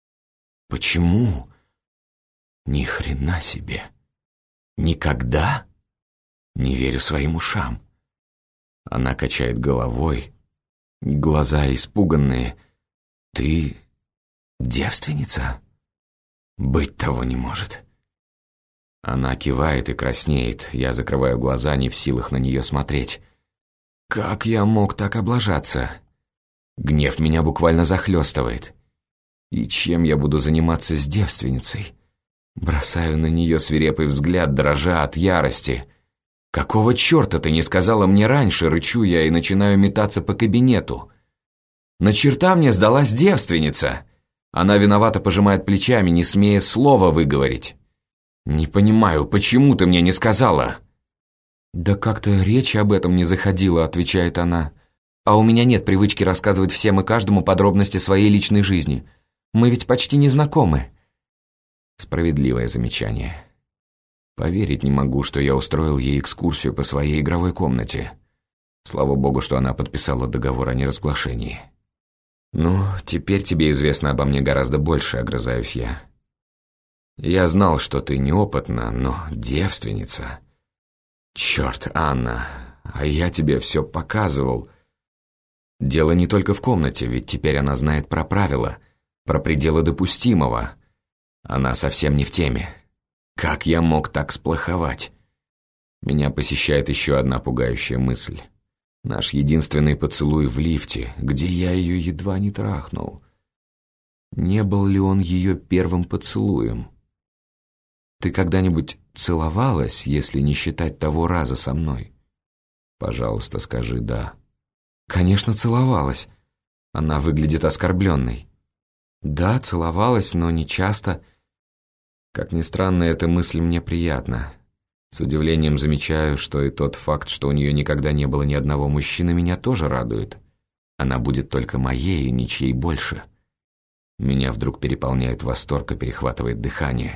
Почему? Ни хрена себе. Никогда? Не верю своим ушам. Она качает головой, глаза испуганные. Ты девственница? Быть того не может. Она кивает и краснеет. Я закрываю глаза, не в силах на нее смотреть. Как я мог так облажаться? Гнев меня буквально захлестывает. И чем я буду заниматься с девственницей? Бросаю на нее свирепый взгляд, дрожа от ярости. «Какого черта ты не сказала мне раньше?» — рычу я и начинаю метаться по кабинету. «На черта мне сдалась девственница!» Она виновато пожимает плечами, не смея слова выговорить. «Не понимаю, почему ты мне не сказала?» «Да как-то речи об этом не заходила», — отвечает она. «А у меня нет привычки рассказывать всем и каждому подробности своей личной жизни. Мы ведь почти не знакомы». Справедливое замечание. Поверить не могу, что я устроил ей экскурсию по своей игровой комнате. Слава богу, что она подписала договор о неразглашении. «Ну, теперь тебе известно обо мне гораздо больше», — огрызаюсь я. «Я знал, что ты неопытна, но девственница...» «Черт, Анна, а я тебе все показывал...» «Дело не только в комнате, ведь теперь она знает про правила, про пределы допустимого. Она совсем не в теме. Как я мог так сплоховать?» Меня посещает еще одна пугающая мысль. Наш единственный поцелуй в лифте, где я ее едва не трахнул. Не был ли он ее первым поцелуем? Ты когда-нибудь целовалась, если не считать того раза со мной? Пожалуйста, скажи «да». Конечно, целовалась. Она выглядит оскорбленной. Да, целовалась, но не часто. Как ни странно, эта мысль мне приятна. С удивлением замечаю, что и тот факт, что у нее никогда не было ни одного мужчины, меня тоже радует. Она будет только моей и ничьей больше. Меня вдруг переполняет восторг и перехватывает дыхание.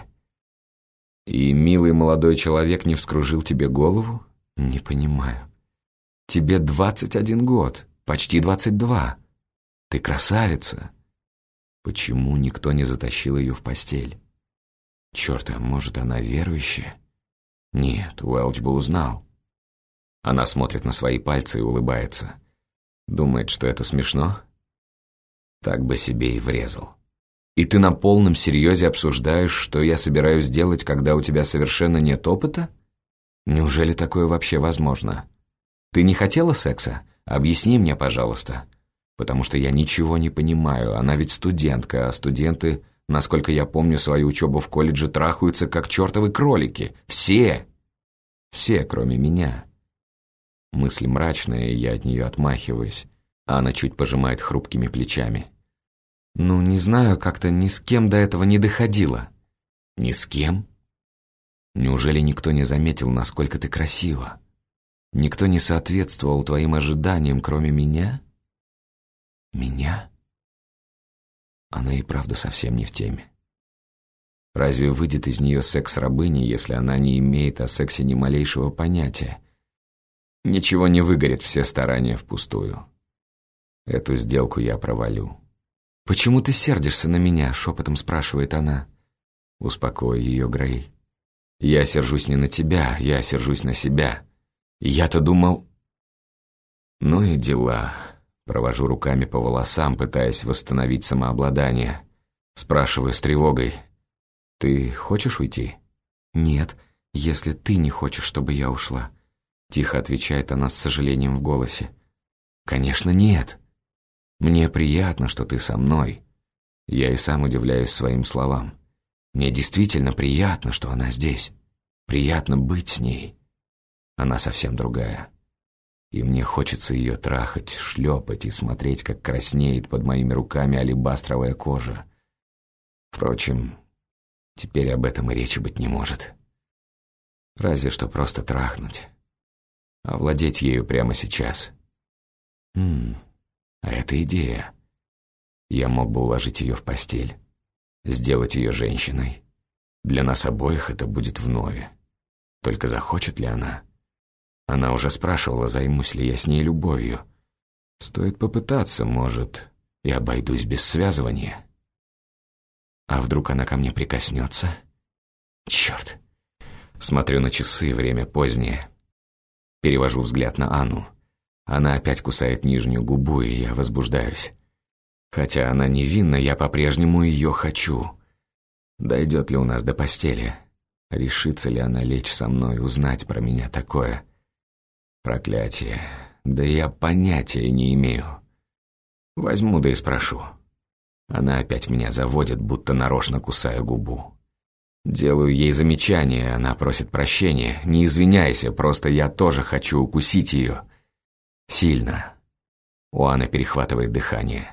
И милый молодой человек не вскружил тебе голову? Не понимаю. Тебе 21 год, почти 22. Ты красавица. Почему никто не затащил ее в постель? Черт, а может, она верующая? Нет, Уэлч бы узнал. Она смотрит на свои пальцы и улыбается. Думает, что это смешно? Так бы себе и врезал. И ты на полном серьезе обсуждаешь, что я собираюсь делать, когда у тебя совершенно нет опыта? Неужели такое вообще возможно? Ты не хотела секса? Объясни мне, пожалуйста. Потому что я ничего не понимаю. Она ведь студентка, а студенты, насколько я помню свою учебу в колледже, трахаются как чертовы кролики. Все! Все, кроме меня. Мысль мрачная, и я от нее отмахиваюсь. А она чуть пожимает хрупкими плечами. Ну, не знаю, как-то ни с кем до этого не доходило. Ни с кем? Неужели никто не заметил, насколько ты красива? Никто не соответствовал твоим ожиданиям, кроме меня? Меня? Она и правда совсем не в теме. Разве выйдет из нее секс-рабыни, если она не имеет о сексе ни малейшего понятия? Ничего не выгорит, все старания впустую. Эту сделку я провалю. «Почему ты сердишься на меня?» — шепотом спрашивает она. Успокой ее, Грей. Я сержусь не на тебя, я сержусь на себя. Я-то думал... Ну и дела. Провожу руками по волосам, пытаясь восстановить самообладание. Спрашиваю с тревогой. «Ты хочешь уйти?» «Нет, если ты не хочешь, чтобы я ушла», — тихо отвечает она с сожалением в голосе. «Конечно, нет. Мне приятно, что ты со мной». Я и сам удивляюсь своим словам. Мне действительно приятно, что она здесь. Приятно быть с ней. Она совсем другая. И мне хочется ее трахать, шлепать и смотреть, как краснеет под моими руками алебастровая кожа. Впрочем, теперь об этом и речи быть не может. Разве что просто трахнуть. Овладеть ею прямо сейчас. А это идея. Я мог бы уложить ее в постель. Сделать ее женщиной. Для нас обоих это будет вновь. Только захочет ли она? Она уже спрашивала, займусь ли я с ней любовью. Стоит попытаться, может, и обойдусь без связывания. А вдруг она ко мне прикоснется? Черт! Смотрю на часы, время позднее. Перевожу взгляд на Анну. Она опять кусает нижнюю губу, и я возбуждаюсь. Хотя она невинна, я по-прежнему ее хочу. Дойдет ли у нас до постели? Решится ли она лечь со мной, узнать про меня такое? Проклятие. Да я понятия не имею. Возьму да и спрошу. Она опять меня заводит, будто нарочно кусаю губу. Делаю ей замечание, она просит прощения. Не извиняйся, просто я тоже хочу укусить ее. Сильно. У Анны перехватывает дыхание.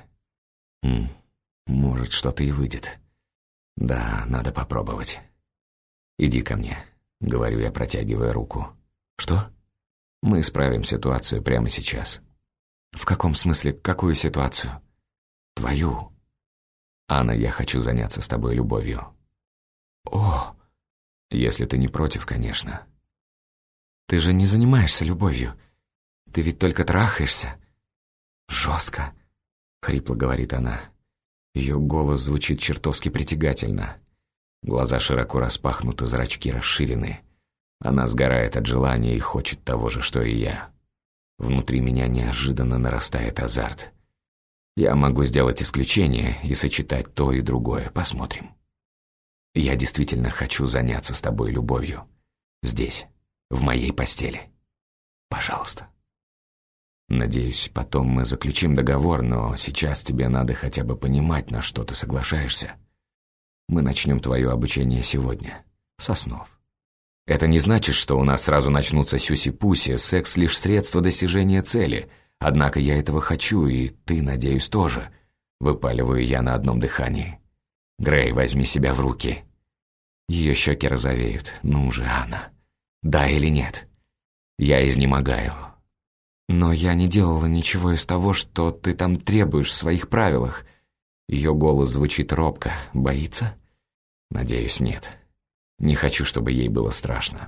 Может, что-то и выйдет. Да, надо попробовать. «Иди ко мне», — говорю я, протягивая руку. «Что?» «Мы исправим ситуацию прямо сейчас». «В каком смысле? Какую ситуацию?» «Твою. Анна, я хочу заняться с тобой любовью». «О!» «Если ты не против, конечно». «Ты же не занимаешься любовью. Ты ведь только трахаешься». «Жестко», — хрипло говорит она. Ее голос звучит чертовски притягательно. Глаза широко распахнуты, зрачки расширены. Она сгорает от желания и хочет того же, что и я. Внутри меня неожиданно нарастает азарт. Я могу сделать исключение и сочетать то и другое. Посмотрим. Я действительно хочу заняться с тобой любовью. Здесь, в моей постели. Пожалуйста. Надеюсь, потом мы заключим договор, но сейчас тебе надо хотя бы понимать, на что ты соглашаешься. Мы начнем твое обучение сегодня, со снов. Это не значит, что у нас сразу начнутся сюси-пуси, секс лишь средство достижения цели. Однако я этого хочу, и ты, надеюсь, тоже. Выпаливаю я на одном дыхании. Грей, возьми себя в руки. Ее щеки розовеют. Ну же, Анна. Да или нет? Я изнемогаю. Но я не делала ничего из того, что ты там требуешь в своих правилах. Ее голос звучит робко. Боится? Надеюсь, нет. Не хочу, чтобы ей было страшно.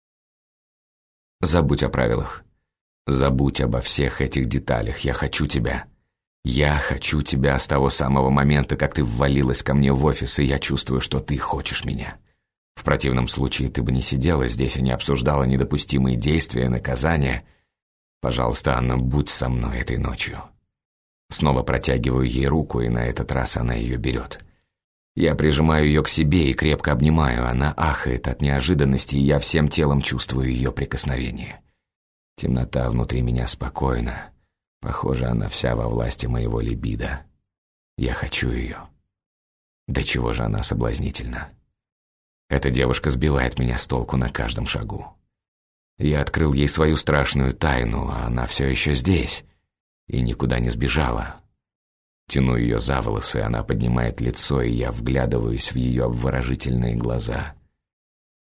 Забудь о правилах. Забудь обо всех этих деталях. Я хочу тебя. Я хочу тебя с того самого момента, как ты ввалилась ко мне в офис, и я чувствую, что ты хочешь меня. В противном случае ты бы не сидела здесь и не обсуждала недопустимые действия, наказания. Пожалуйста, Анна, будь со мной этой ночью. Снова протягиваю ей руку, и на этот раз она ее берет. Я прижимаю ее к себе и крепко обнимаю. Она ахает от неожиданности, и я всем телом чувствую ее прикосновение. Темнота внутри меня спокойна. Похоже, она вся во власти моего либидо. Я хочу ее. До чего же она соблазнительна. Эта девушка сбивает меня с толку на каждом шагу. Я открыл ей свою страшную тайну, а она все еще здесь и никуда не сбежала. Тяну ее за волосы, она поднимает лицо, и я вглядываюсь в ее обворожительные глаза.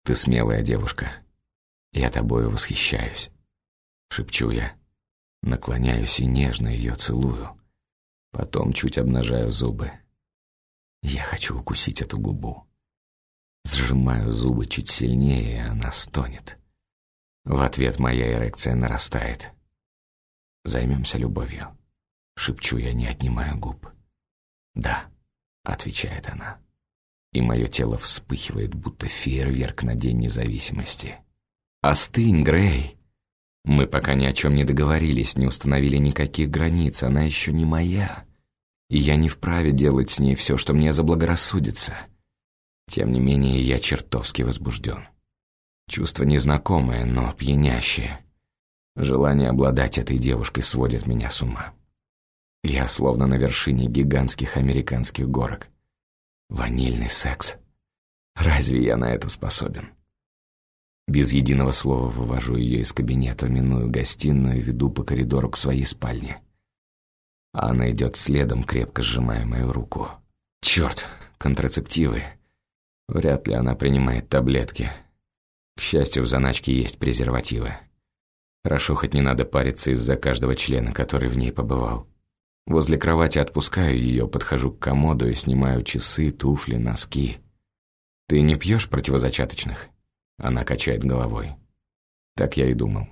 Ты смелая девушка. Я тобою восхищаюсь. Шепчу я. Наклоняюсь и нежно ее целую. Потом чуть обнажаю зубы. Я хочу укусить эту губу. Сжимаю зубы чуть сильнее, и она стонет. В ответ моя эрекция нарастает. «Займемся любовью», — шепчу я, не отнимая губ. «Да», — отвечает она. И мое тело вспыхивает, будто фейерверк на День независимости. «Остынь, Грей!» Мы пока ни о чем не договорились, не установили никаких границ, она еще не моя. И я не вправе делать с ней все, что мне заблагорассудится. Тем не менее, я чертовски возбужден. Чувство незнакомое, но пьянящее. Желание обладать этой девушкой сводит меня с ума. Я словно на вершине гигантских американских горок. Ванильный секс. Разве я на это способен? Без единого слова вывожу ее из кабинета, миную гостиную и веду по коридору к своей спальне. А она идет следом, крепко сжимая мою руку. Черт, контрацептивы. Вряд ли она принимает таблетки. К счастью, в заначке есть презервативы. Хорошо, хоть не надо париться из-за каждого члена, который в ней побывал. Возле кровати отпускаю ее, подхожу к комоду и снимаю часы, туфли, носки. «Ты не пьешь противозачаточных?» Она качает головой. Так я и думал.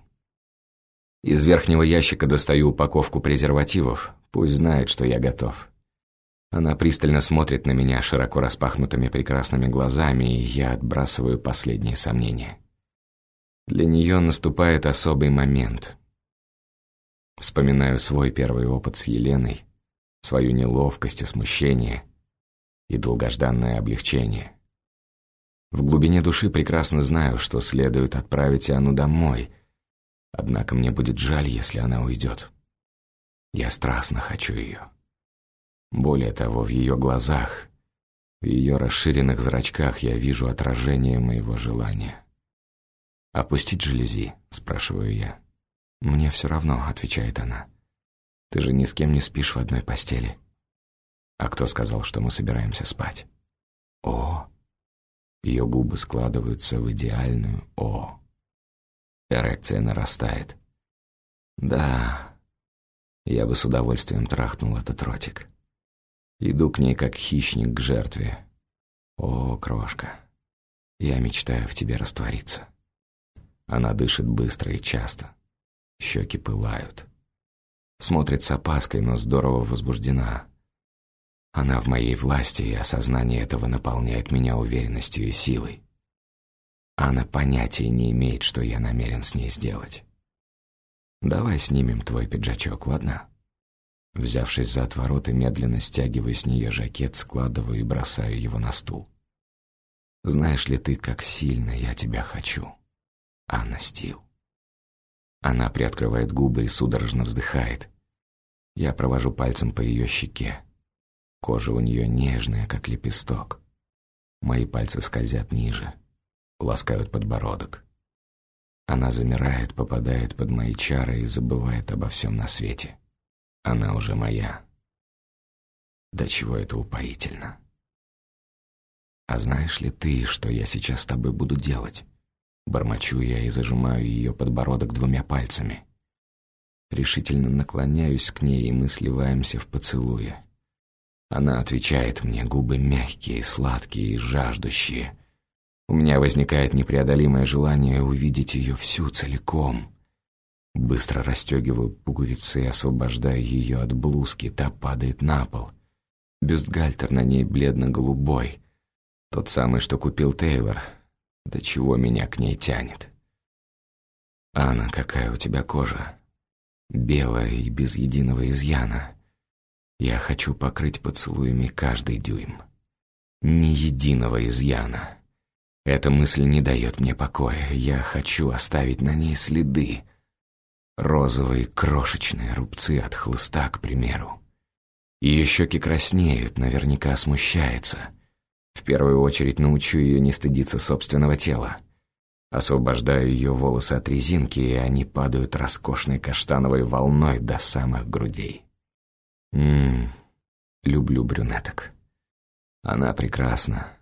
Из верхнего ящика достаю упаковку презервативов, пусть знает, что я готов. Она пристально смотрит на меня широко распахнутыми прекрасными глазами, и я отбрасываю последние сомнения. Для нее наступает особый момент. Вспоминаю свой первый опыт с Еленой, свою неловкость и смущение, и долгожданное облегчение. В глубине души прекрасно знаю, что следует отправить Анну домой, однако мне будет жаль, если она уйдет. Я страстно хочу ее. Более того, в ее глазах, в ее расширенных зрачках я вижу отражение моего желания. «Опустить жалюзи?» – спрашиваю я. «Мне все равно», – отвечает она. «Ты же ни с кем не спишь в одной постели». «А кто сказал, что мы собираемся спать?» «О!» Ее губы складываются в идеальную «О». Эрекция нарастает. Да, я бы с удовольствием трахнул этот ротик. Иду к ней, как хищник к жертве. О, крошка, я мечтаю в тебе раствориться. Она дышит быстро и часто. Щеки пылают. Смотрит с опаской, но здорово возбуждена. Она в моей власти, и осознание этого наполняет меня уверенностью и силой. Она понятия не имеет, что я намерен с ней сделать. «Давай снимем твой пиджачок, ладно?» Взявшись за отвороты, медленно стягиваю с нее жакет, складываю и бросаю его на стул. «Знаешь ли ты, как сильно я тебя хочу, Анна Стил?» Она приоткрывает губы и судорожно вздыхает. Я провожу пальцем по ее щеке. Кожа у нее нежная, как лепесток. Мои пальцы скользят ниже, ласкают подбородок. Она замирает, попадает под мои чары и забывает обо всем на свете. Она уже моя. До чего это упоительно. «А знаешь ли ты, что я сейчас с тобой буду делать?» Бормочу я и зажимаю ее подбородок двумя пальцами. Решительно наклоняюсь к ней, и мы сливаемся в поцелуе. Она отвечает мне, губы мягкие, сладкие и жаждущие. У меня возникает непреодолимое желание увидеть ее всю целиком. Быстро расстегиваю пуговицы и освобождаю ее от блузки, та падает на пол. Бюстгальтер на ней бледно-голубой, тот самый, что купил Тейлор. До чего меня к ней тянет. «Анна, какая у тебя кожа! Белая и без единого изъяна. Я хочу покрыть поцелуями каждый дюйм. Ни единого изъяна. Эта мысль не дает мне покоя. Я хочу оставить на ней следы. Розовые крошечные рубцы от хлыста, к примеру. Ее щеки краснеют, наверняка смущается. В первую очередь научу ее не стыдиться собственного тела. Освобождаю ее волосы от резинки, и они падают роскошной каштановой волной до самых грудей. Люблю брюнеток. Она прекрасна.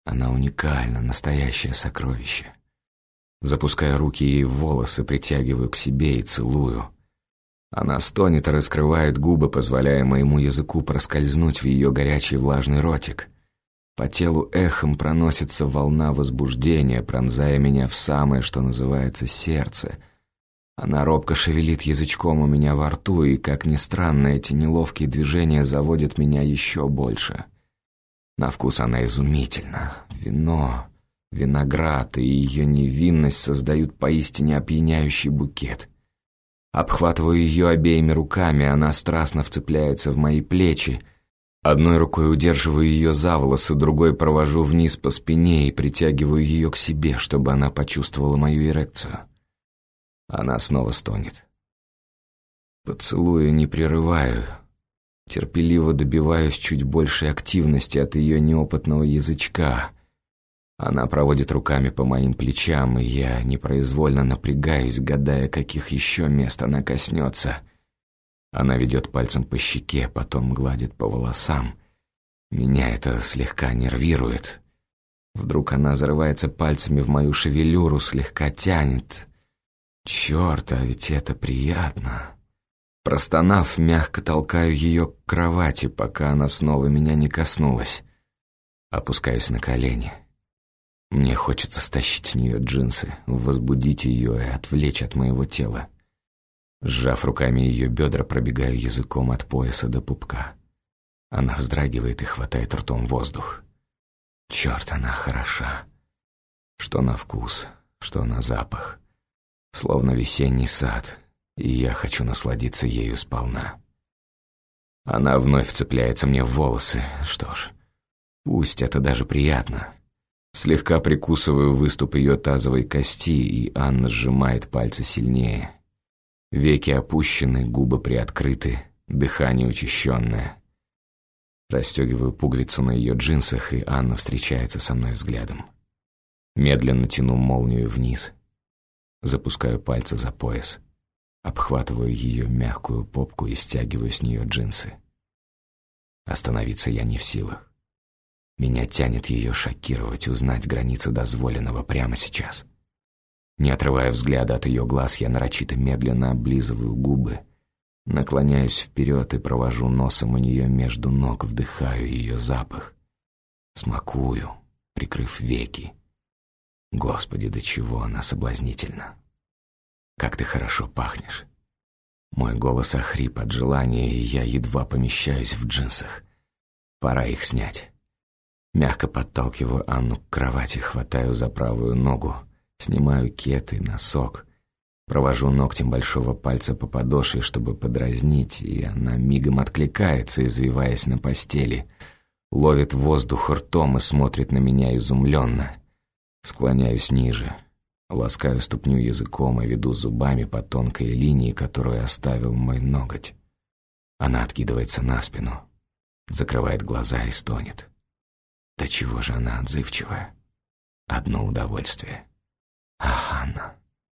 Она уникальна, настоящее сокровище. Запуская руки ей в волосы, притягиваю к себе и целую. Она стонет и раскрывает губы, позволяя моему языку проскользнуть в ее горячий влажный ротик. По телу эхом проносится волна возбуждения, пронзая меня в самое, что называется, сердце. Она робко шевелит язычком у меня во рту, и, как ни странно, эти неловкие движения заводят меня еще больше. На вкус она изумительна. Вино, виноград и ее невинность создают поистине опьяняющий букет. Обхватываю ее обеими руками, она страстно вцепляется в мои плечи. Одной рукой удерживаю ее за волосы, другой провожу вниз по спине и притягиваю ее к себе, чтобы она почувствовала мою эрекцию. Она снова стонет. Поцелуя не прерываю. Терпеливо добиваюсь чуть большей активности от ее неопытного язычка. Она проводит руками по моим плечам, и я непроизвольно напрягаюсь, гадая, каких еще мест она коснется. Она ведет пальцем по щеке, потом гладит по волосам. Меня это слегка нервирует. Вдруг она зарывается пальцами в мою шевелюру, слегка тянет. Черт, а ведь это приятно. Простонав, мягко толкаю ее к кровати, пока она снова меня не коснулась. Опускаюсь на колени. Мне хочется стащить с нее джинсы, возбудить ее и отвлечь от моего тела. Сжав руками ее бедра, пробегаю языком от пояса до пупка. Она вздрагивает и хватает ртом воздух. Черт, она хороша. Что на вкус, что на запах. Словно весенний сад, и я хочу насладиться ею сполна. Она вновь вцепляется мне в волосы. Что ж, пусть, это даже приятно. Слегка прикусываю выступ ее тазовой кости, и Анна сжимает пальцы сильнее. Веки опущены, губы приоткрыты, дыхание учащенное. Расстегиваю пуговицу на ее джинсах, и Анна встречается со мной взглядом. Медленно тяну молнию вниз. Запускаю пальцы за пояс. Обхватываю ее мягкую попку и стягиваю с нее джинсы. Остановиться я не в силах. Меня тянет ее шокировать, узнать границы дозволенного прямо сейчас. Не отрывая взгляда от ее глаз, я нарочито медленно облизываю губы, наклоняюсь вперед и провожу носом у нее между ног, вдыхаю ее запах. Смакую, прикрыв веки. Господи, до чего она соблазнительна. Как ты хорошо пахнешь. Мой голос охрип от желания, и я едва помещаюсь в джинсах. Пора их снять. Мягко подталкиваю Анну к кровати, хватаю за правую ногу, снимаю кет и носок, провожу ногтем большого пальца по подошве, чтобы подразнить, и она мигом откликается, извиваясь на постели, ловит воздух ртом и смотрит на меня изумленно. Склоняюсь ниже, ласкаю ступню языком и веду зубами по тонкой линии, которую оставил мой ноготь. Она откидывается на спину, закрывает глаза и стонет. Да чего же она отзывчивая? Одно удовольствие. Ах, Анна,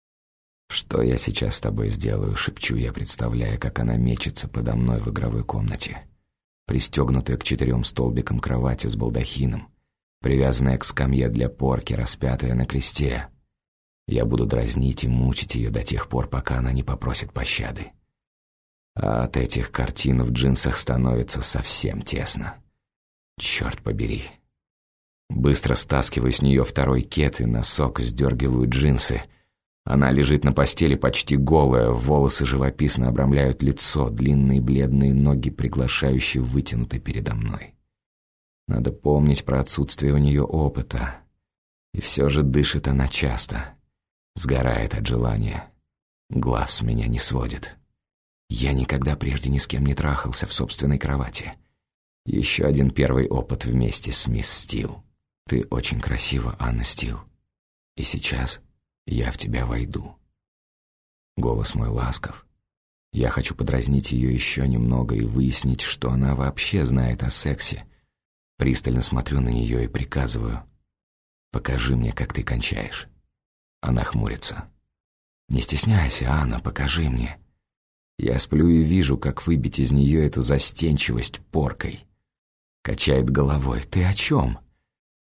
что я сейчас с тобой сделаю, шепчу я, представляя, как она мечется подо мной в игровой комнате, пристегнутая к 4 столбикам кровати с балдахином, привязанная к скамье для порки, распятая на кресте. Я буду дразнить и мучить ее до тех пор, пока она не попросит пощады. А от этих картин в джинсах становится совсем тесно. Черт побери. Быстро стаскиваю с нее второй кет и носок, сдергиваю джинсы. Она лежит на постели почти голая, волосы живописно обрамляют лицо, длинные бледные ноги приглашающе вытянуты передо мной. Надо помнить про отсутствие у нее опыта. И все же дышит она часто. Сгорает от желания. Глаз с меня не сводит. Я никогда прежде ни с кем не трахался в собственной кровати. Еще один первый опыт вместе с мисс Стил. Ты очень красива, Анна Стил. И сейчас я в тебя войду. Голос мой ласков. Я хочу подразнить ее еще немного и выяснить, что она вообще знает о сексе. Пристально смотрю на нее и приказываю: покажи мне, как ты кончаешь. Она хмурится. Не стесняйся, Анна, покажи мне. Я сплю и вижу, как выбить из нее эту застенчивость поркой. Качает головой. Ты о чем?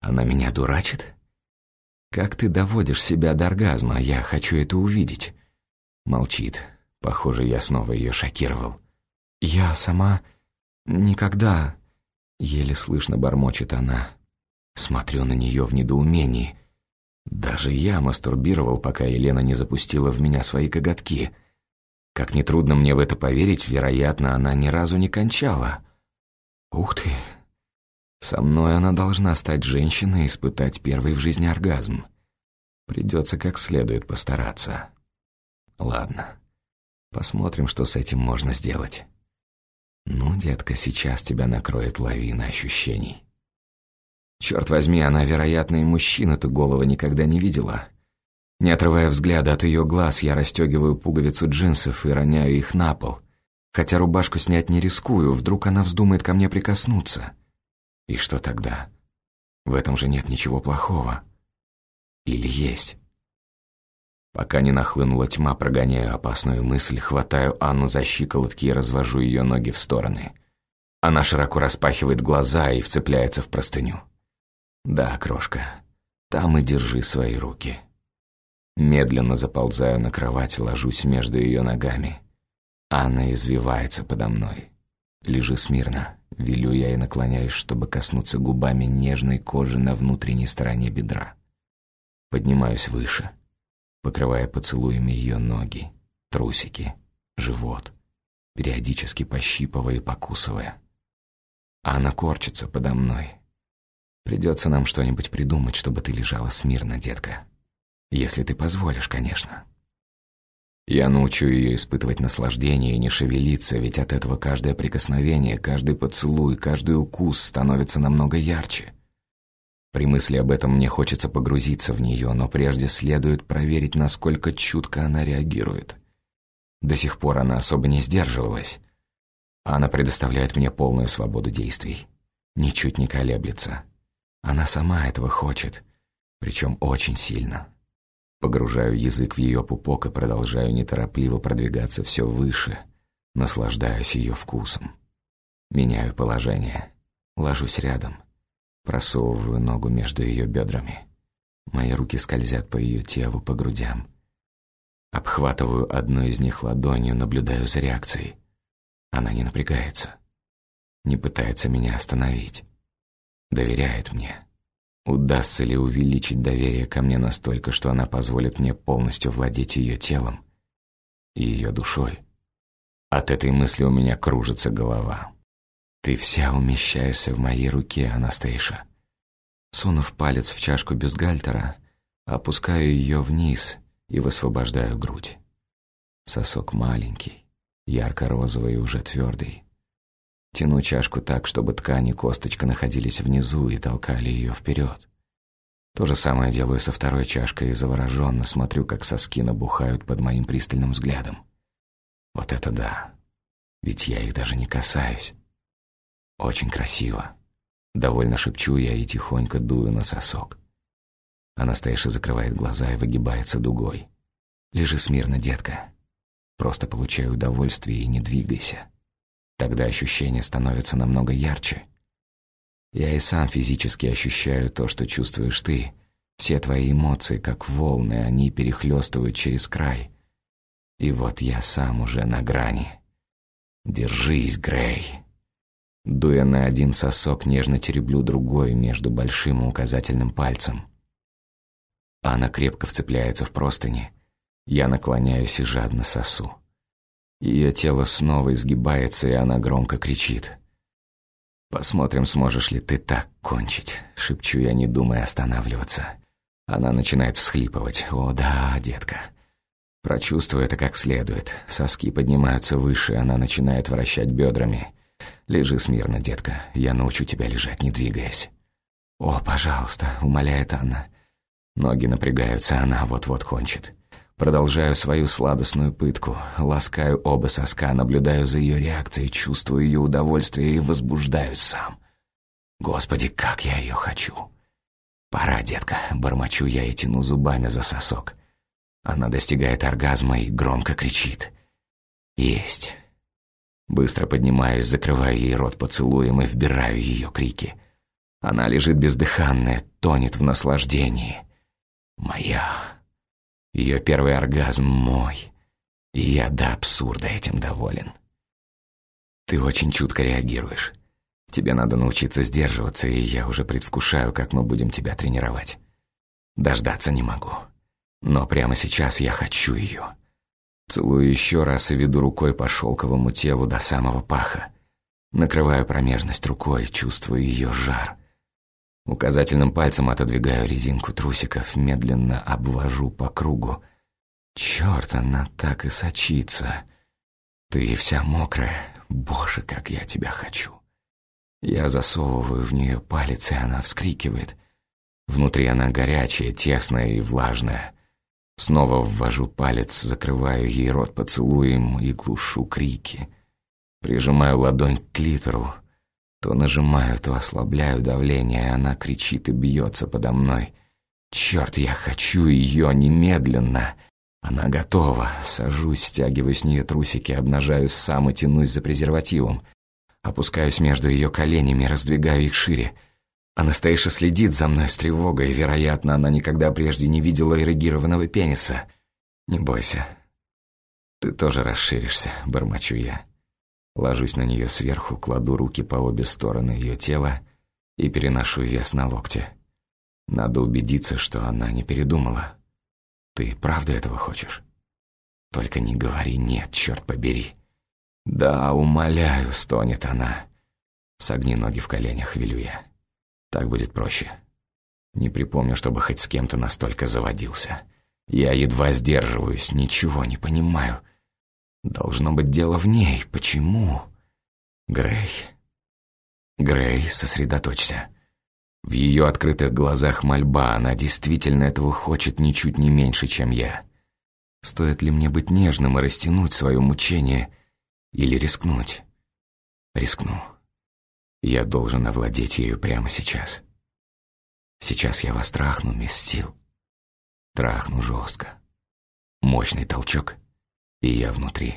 Она меня дурачит? Как ты доводишь себя до оргазма? Я хочу это увидеть. Молчит. Похоже, я снова ее шокировал. Я сама никогда... Еле слышно бормочет она. Смотрю на нее в недоумении. Даже я мастурбировал, пока Елена не запустила в меня свои коготки. Как нетрудно мне в это поверить, вероятно, она ни разу не кончала. Ух ты! Со мной она должна стать женщиной и испытать первый в жизни оргазм. Придется как следует постараться. Ладно, посмотрим, что с этим можно сделать. Ну, детка, сейчас тебя накроет лавина ощущений. Черт возьми, она, вероятно, и мужчина-то голова никогда не видела. Не отрывая взгляда от ее глаз, я расстегиваю пуговицу джинсов и роняю их на пол. Хотя рубашку снять не рискую, вдруг она вздумает ко мне прикоснуться. И что тогда? В этом же нет ничего плохого. Или есть? Пока не нахлынула тьма, прогоняю опасную мысль, хватаю Анну за щиколотки и развожу ее ноги в стороны. Она широко распахивает глаза и вцепляется в простыню. Да, крошка, там и держи свои руки. Медленно заползаю на кровать, ложусь между ее ногами. Анна извивается подо мной. Лежи смирно, велю я и наклоняюсь, чтобы коснуться губами нежной кожи на внутренней стороне бедра. Поднимаюсь выше, покрывая поцелуями ее ноги, трусики, живот, периодически пощипывая и покусывая. Анна корчится подо мной. Придется нам что-нибудь придумать, чтобы ты лежала смирно, детка. Если ты позволишь, конечно. Я научу ее испытывать наслаждение и не шевелиться, ведь от этого каждое прикосновение, каждый поцелуй, каждый укус становится намного ярче. При мысли об этом мне хочется погрузиться в нее, но прежде следует проверить, насколько чутко она реагирует. До сих пор она особо не сдерживалась. Она предоставляет мне полную свободу действий. Ничуть не колеблется. Она сама этого хочет, причем очень сильно. Погружаю язык в ее пупок и продолжаю неторопливо продвигаться все выше, наслаждаюсь ее вкусом. Меняю положение, ложусь рядом, просовываю ногу между ее бедрами. Мои руки скользят по ее телу, по грудям. Обхватываю одну из них ладонью, наблюдаю за реакцией. Она не напрягается, не пытается меня остановить. Доверяет мне. Удастся ли увеличить доверие ко мне настолько, что она позволит мне полностью владеть ее телом и ее душой? От этой мысли у меня кружится голова. Ты вся умещаешься в моей руке, Анастейша. Сунув палец в чашку бюстгальтера, опускаю ее вниз и высвобождаю грудь. Сосок маленький, ярко-розовый и уже твердый. Тяну чашку так, чтобы ткань и косточка находились внизу и толкали ее вперед. То же самое делаю со второй чашкой и завороженно смотрю, как соски набухают под моим пристальным взглядом. Вот это да! Ведь я их даже не касаюсь. Очень красиво. Довольно шепчу я и тихонько дую на сосок. Анастейша закрывает глаза и выгибается дугой. Лежи смирно, детка. Просто получай удовольствие и не двигайся. Тогда ощущение становится намного ярче. Я и сам физически ощущаю то, что чувствуешь ты. Все твои эмоции, как волны, они перехлестывают через край. И вот я сам уже на грани. Держись, Грей. Дуя на один сосок, нежно тереблю другой между большим и указательным пальцем. Она крепко вцепляется в простыни. Я наклоняюсь и жадно сосу. Ее тело снова изгибается, и она громко кричит. «Посмотрим, сможешь ли ты так кончить», — шепчу я, не думая останавливаться. Она начинает всхлипывать. «О да, детка». Прочувствуй это как следует. Соски поднимаются выше, она начинает вращать бедрами. «Лежи смирно, детка, я научу тебя лежать, не двигаясь». «О, пожалуйста», — умоляет Анна. Ноги напрягаются, она вот-вот кончит. Продолжаю свою сладостную пытку, ласкаю оба соска, наблюдаю за ее реакцией, чувствую ее удовольствие и возбуждаюсь сам. Господи, как я ее хочу! Пора, детка, бормочу я и тяну зубами за сосок. Она достигает оргазма и громко кричит. Есть. Быстро поднимаюсь, закрываю ей рот поцелуем и вбираю ее крики. Она лежит бездыханная, тонет в наслаждении. Моя. Ее первый оргазм мой. И я до абсурда этим доволен. Ты очень чутко реагируешь. Тебе надо научиться сдерживаться, и я уже предвкушаю, как мы будем тебя тренировать. Дождаться не могу. Но прямо сейчас я хочу ее. Целую еще раз и веду рукой по шелковому телу до самого паха. Накрываю промежность рукой, чувствую ее жар. Указательным пальцем отодвигаю резинку трусиков, медленно обвожу по кругу. Черт, она так и сочится. Ты вся мокрая. Боже, как я тебя хочу. Я засовываю в нее палец, и она вскрикивает. Внутри она горячая, тесная и влажная. Снова ввожу палец, закрываю ей рот поцелуем и глушу крики. Прижимаю ладонь к клитору. То нажимаю, то ослабляю давление, и она кричит и бьется подо мной. Черт, я хочу ее немедленно. Она готова. Сажусь, стягиваю с нее трусики, обнажаю сам и тянусь за презервативом. Опускаюсь между ее коленями, раздвигаю их шире. Анастейша следит за мной с тревогой. Вероятно, она никогда прежде не видела эрегированного пениса. Не бойся. Ты тоже расширишься, бормочу я. Ложусь на нее сверху, кладу руки по обе стороны ее тела и переношу вес на локти. Надо убедиться, что она не передумала. Ты правда этого хочешь? Только не говори «нет», черт побери. Да, умоляю, стонет она. Согни ноги в коленях, велю я. Так будет проще. Не припомню, чтобы хоть с кем-то настолько заводился. Я едва сдерживаюсь, ничего не понимаю. Должно быть дело в ней. Почему? Грей, сосредоточься. В ее открытых глазах мольба, она действительно этого хочет ничуть не меньше, чем я. Стоит ли мне быть нежным и растянуть свое мучение, или рискнуть? Рискну. Я должен овладеть ею прямо сейчас. Сейчас я вас трахну, мисс Стил. Трахну жестко. Мощный толчок, и я внутри.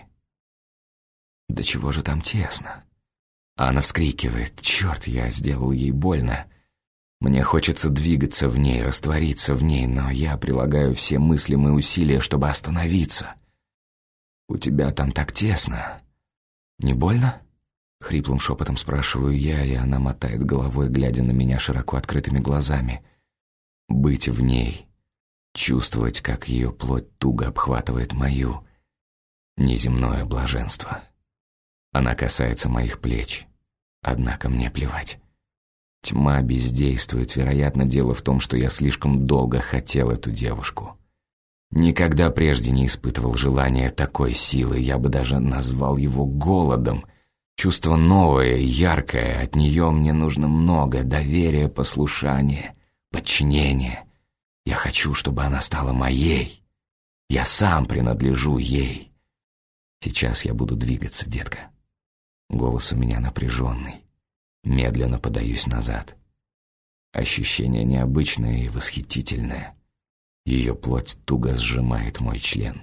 Да чего же там тесно? Она вскрикивает. Черт, я сделал ей больно. Мне хочется двигаться в ней, раствориться в ней, но я прилагаю все мыслимые усилия, чтобы остановиться. У тебя там так тесно. Не больно? Хриплым шепотом спрашиваю я, и она мотает головой, глядя на меня широко открытыми глазами. Быть в ней, чувствовать, как ее плоть туго обхватывает мою. Неземное блаженство. Она касается моих плеч. Однако мне плевать. Тьма бездействует. Вероятно, дело в том, что я слишком долго хотел эту девушку. Никогда прежде не испытывал желания такой силы. Я бы даже назвал его голодом. Чувство новое, яркое. От нее мне нужно много. Доверие, послушание, подчинение. Я хочу, чтобы она стала моей. Я сам принадлежу ей. Сейчас я буду двигаться, детка. Голос у меня напряженный. Медленно подаюсь назад. Ощущение необычное и восхитительное. Ее плоть туго сжимает мой член.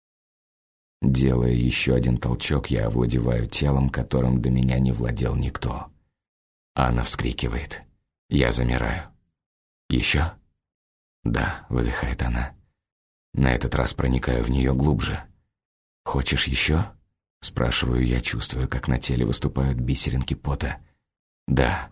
Делая еще один толчок, я овладеваю телом, которым до меня не владел никто. Анна вскрикивает. Я замираю. «Еще?» «Да», — выдыхает она. На этот раз проникаю в нее глубже. «Хочешь еще?» — спрашиваю я, чувствуя, как на теле выступают бисеринки пота. «Да».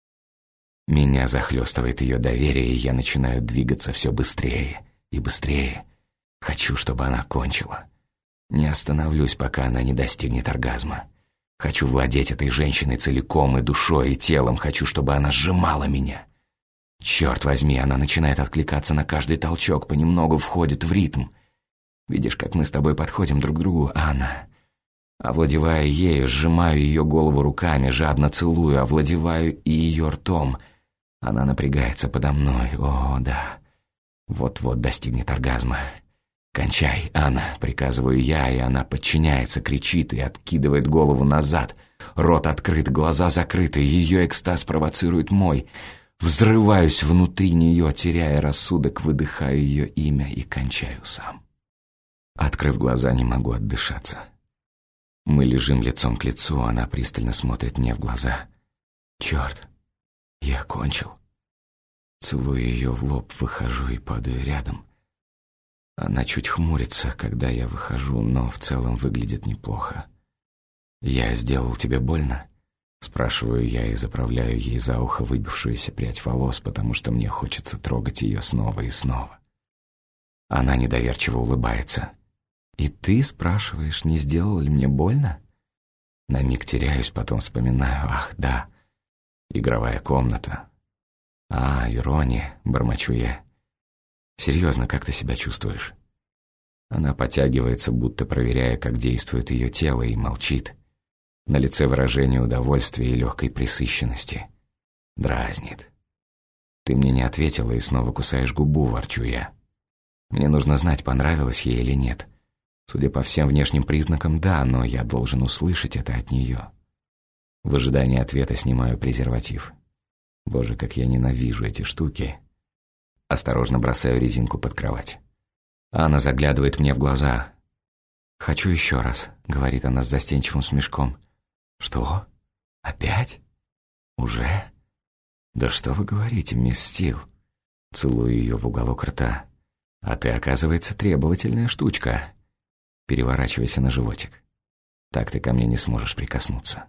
Меня захлестывает ее доверие, и я начинаю двигаться все быстрее и быстрее. Хочу, чтобы она кончила. Не остановлюсь, пока она не достигнет оргазма. Хочу владеть этой женщиной целиком и душой, и телом. Хочу, чтобы она сжимала меня. Черт возьми, она начинает откликаться на каждый толчок, понемногу входит в ритм. Видишь, как мы с тобой подходим друг к другу, Анна? Овладевая ею, сжимаю ее голову руками, жадно целую, овладеваю и ее ртом. Она напрягается подо мной, о, да. Вот-вот достигнет оргазма. «Кончай, Анна», — приказываю я, и она подчиняется, кричит и откидывает голову назад. Рот открыт, глаза закрыты, ее экстаз провоцирует мой. Взрываюсь внутри нее, теряя рассудок, выдыхаю ее имя и кончаю сам. Открыв глаза, не могу отдышаться. Мы лежим лицом к лицу, она пристально смотрит мне в глаза. Черт, Я кончил. Целую ее в лоб, выхожу и падаю рядом. Она чуть хмурится, когда я выхожу, но в целом выглядит неплохо. «Я сделал тебе больно?» Спрашиваю я и заправляю ей за ухо выбившуюся прядь волос, потому что мне хочется трогать ее снова и снова. Она недоверчиво улыбается. «И ты спрашиваешь, не сделал ли мне больно?» На миг теряюсь, потом вспоминаю. «Ах, да, игровая комната». Ирония», — бормочу я. «Серьезно, как ты себя чувствуешь?» Она потягивается, будто проверяя, как действует ее тело, и молчит. На лице выражение удовольствия и легкой пресыщенности. Дразнит. «Ты мне не ответила и снова кусаешь губу», — ворчу я. Мне нужно знать, понравилось ей или нет. Судя по всем внешним признакам, да, но я должен услышать это от нее. В ожидании ответа снимаю презерватив. Боже, как я ненавижу эти штуки. Осторожно бросаю резинку под кровать. Анна заглядывает мне в глаза. «Хочу еще раз», — говорит она с застенчивым смешком. «Что? Опять? Уже? Да что вы говорите, мисс Стил?» Целую ее в уголок рта. «А ты, оказывается, требовательная штучка. Переворачивайся на животик. Так ты ко мне не сможешь прикоснуться».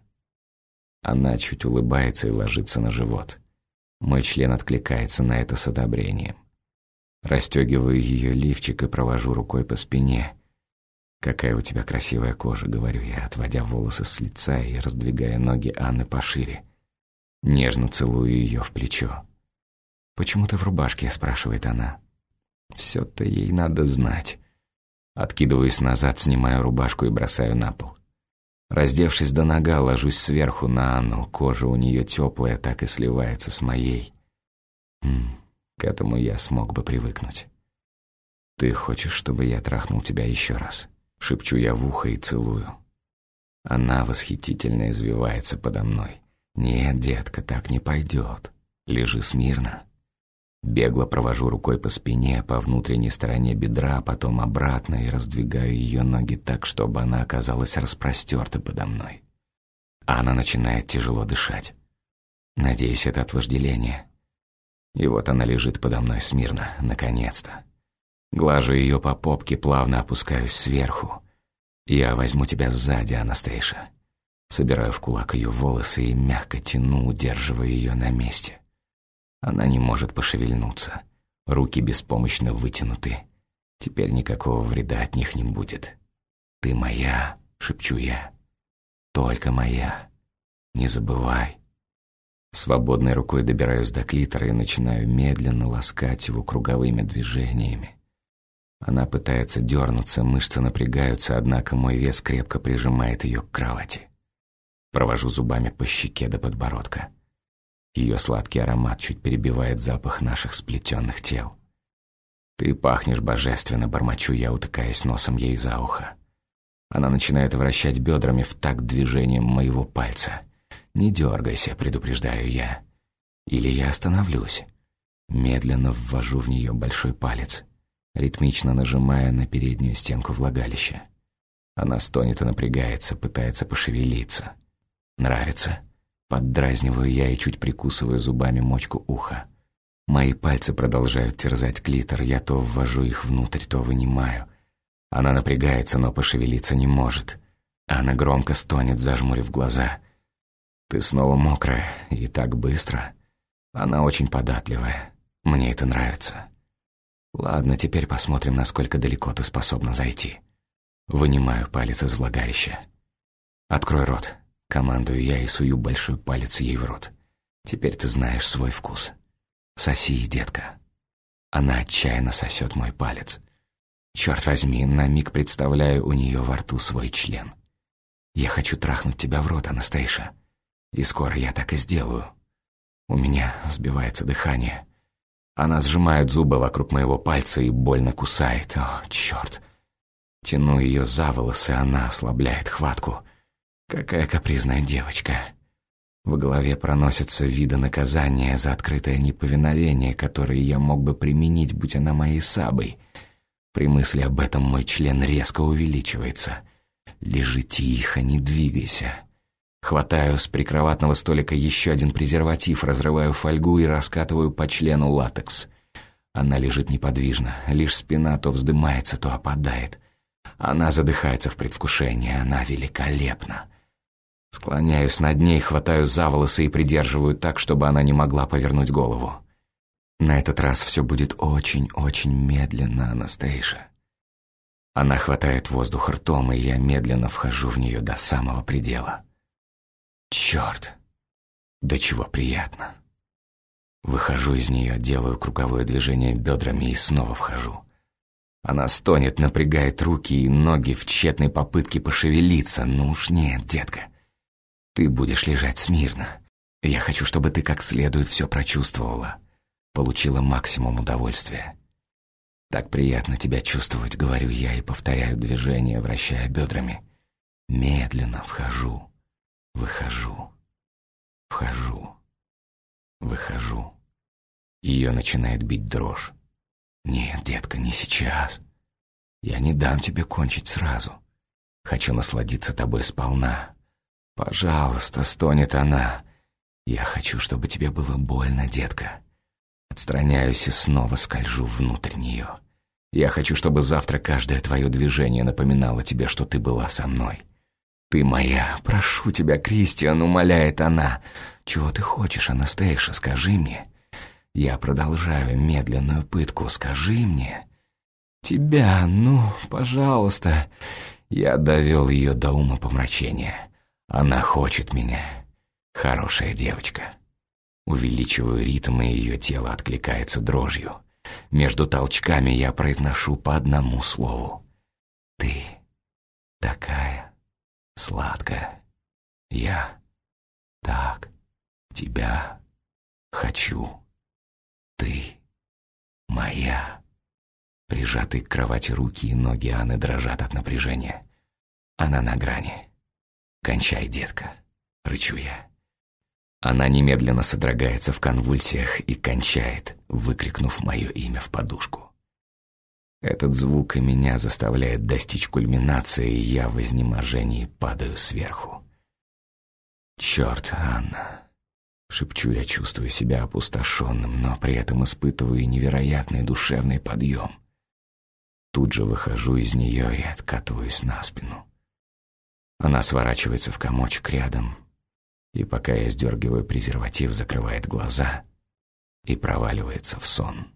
Она чуть улыбается и ложится на живот. Мой член откликается на это с одобрением. Расстегиваю ее лифчик и провожу рукой по спине. «Какая у тебя красивая кожа», — говорю я, отводя волосы с лица и раздвигая ноги Анны пошире. Нежно целую ее в плечо. «Почему ты в рубашке?» — спрашивает она. Все-то ей надо знать. Откидываюсь назад, снимаю рубашку и бросаю на пол. Раздевшись до нога, ложусь сверху на Анну. Кожа у нее теплая, так и сливается с моей. К этому я смог бы привыкнуть. «Ты хочешь, чтобы я трахнул тебя еще раз?» Шепчу я в ухо и целую. Она восхитительно извивается подо мной. «Нет, детка, так не пойдет. Лежи смирно». Бегло провожу рукой по спине, по внутренней стороне бедра, потом обратно и раздвигаю ее ноги так, чтобы она оказалась распростерта подо мной. Она начинает тяжело дышать. Надеюсь, это от вожделения. И вот она лежит подо мной смирно, наконец-то. Глажу ее по попке, плавно опускаюсь сверху. «Я возьму тебя сзади, Анастейша». Собираю в кулак ее волосы и мягко тяну, удерживая ее на месте. Она не может пошевельнуться. Руки беспомощно вытянуты. Теперь никакого вреда от них не будет. «Ты моя», — шепчу я. «Только моя. Не забывай». Свободной рукой добираюсь до клитора и начинаю медленно ласкать его круговыми движениями. Она пытается дернуться, мышцы напрягаются, однако мой вес крепко прижимает ее к кровати. Провожу зубами по щеке до подбородка. Ее сладкий аромат чуть перебивает запах наших сплетенных тел. «Ты пахнешь божественно», — бормочу я, утыкаясь носом ей за ухо. Она начинает вращать бедрами в такт движением моего пальца. «Не дергайся», — предупреждаю я. «Или я остановлюсь». Медленно ввожу в нее большой палец, ритмично нажимая на переднюю стенку влагалища. Она стонет и напрягается, пытается пошевелиться. «Нравится?» Поддразниваю я и чуть прикусываю зубами мочку уха. Мои пальцы продолжают терзать клитор, я то ввожу их внутрь, то вынимаю. Она напрягается, но пошевелиться не может. Она громко стонет, зажмурив глаза. «Ты снова мокрая, и так быстро». Она очень податливая. Мне это нравится. Ладно, теперь посмотрим, насколько далеко ты способна зайти. Вынимаю палец из влагалища. «Открой рот», — командую я и сую большой палец ей в рот. «Теперь ты знаешь свой вкус. Соси, детка». Она отчаянно сосет мой палец. Черт возьми, на миг представляю у нее во рту свой член. «Я хочу трахнуть тебя в рот, Анастейша. И скоро я так и сделаю». У меня сбивается дыхание. Она сжимает зубы вокруг моего пальца и больно кусает. О, черт. Тяну ее за волосы, она ослабляет хватку. Какая капризная девочка. В голове проносятся виды наказания за открытое неповиновение, которые я мог бы применить, будь она моей сабой. При мысли об этом мой член резко увеличивается. «Лежи тихо, не двигайся». Хватаю с прикроватного столика еще один презерватив, разрываю фольгу и раскатываю по члену латекс. Она лежит неподвижно, лишь спина то вздымается, то опадает. Она задыхается в предвкушении, она великолепна. Склоняюсь над ней, хватаю за волосы и придерживаю так, чтобы она не могла повернуть голову. На этот раз все будет очень-очень медленно, Анастейша. Она хватает воздух ртом, и я медленно вхожу в нее до самого предела. Черт! До чего приятно. Выхожу из нее, делаю круговое движение бедрами и снова вхожу. Она стонет, напрягает руки и ноги в тщетной попытке пошевелиться. Ну уж нет, детка. Ты будешь лежать смирно. Я хочу, чтобы ты как следует все прочувствовала. Получила максимум удовольствия. Так приятно тебя чувствовать, говорю я и повторяю движение, вращая бедрами. Медленно вхожу, выхожу, вхожу, выхожу. Ее начинает бить дрожь. Нет, детка, не сейчас. Я не дам тебе кончить сразу. Хочу насладиться тобой сполна. Пожалуйста, стонет она. Я хочу, чтобы тебе было больно, детка. Отстраняюсь и снова скольжу внутрь нее. Я хочу, чтобы завтра каждое твое движение напоминало тебе, что ты была со мной. Ты моя, прошу тебя, Кристиан, умоляет она. Чего ты хочешь, Анастейша, скажи мне. Я продолжаю медленную пытку, скажи мне. Тебя, ну, пожалуйста. Я довел ее до умопомрачения. Она хочет меня. Хорошая девочка. Увеличиваю ритм, и ее тело откликается дрожью. Между толчками я произношу по одному слову. Ты такая сладкая. Я так тебя хочу. Ты моя. Прижатые к кровати руки и ноги Анны дрожат от напряжения. Она на грани. «Кончай, детка», — рычу я. Она немедленно содрогается в конвульсиях и кончает, выкрикнув мое имя в подушку. Этот звук и меня заставляет достичь кульминации, и я в изнеможении падаю сверху. «Черт, Анна!» — шепчу я, чувствую себя опустошенным, но при этом испытываю невероятный душевный подъем. Тут же выхожу из нее и откатываюсь на спину. Она сворачивается в комочек рядом, и пока я сдергиваю презерватив, закрывает глаза и проваливается в сон.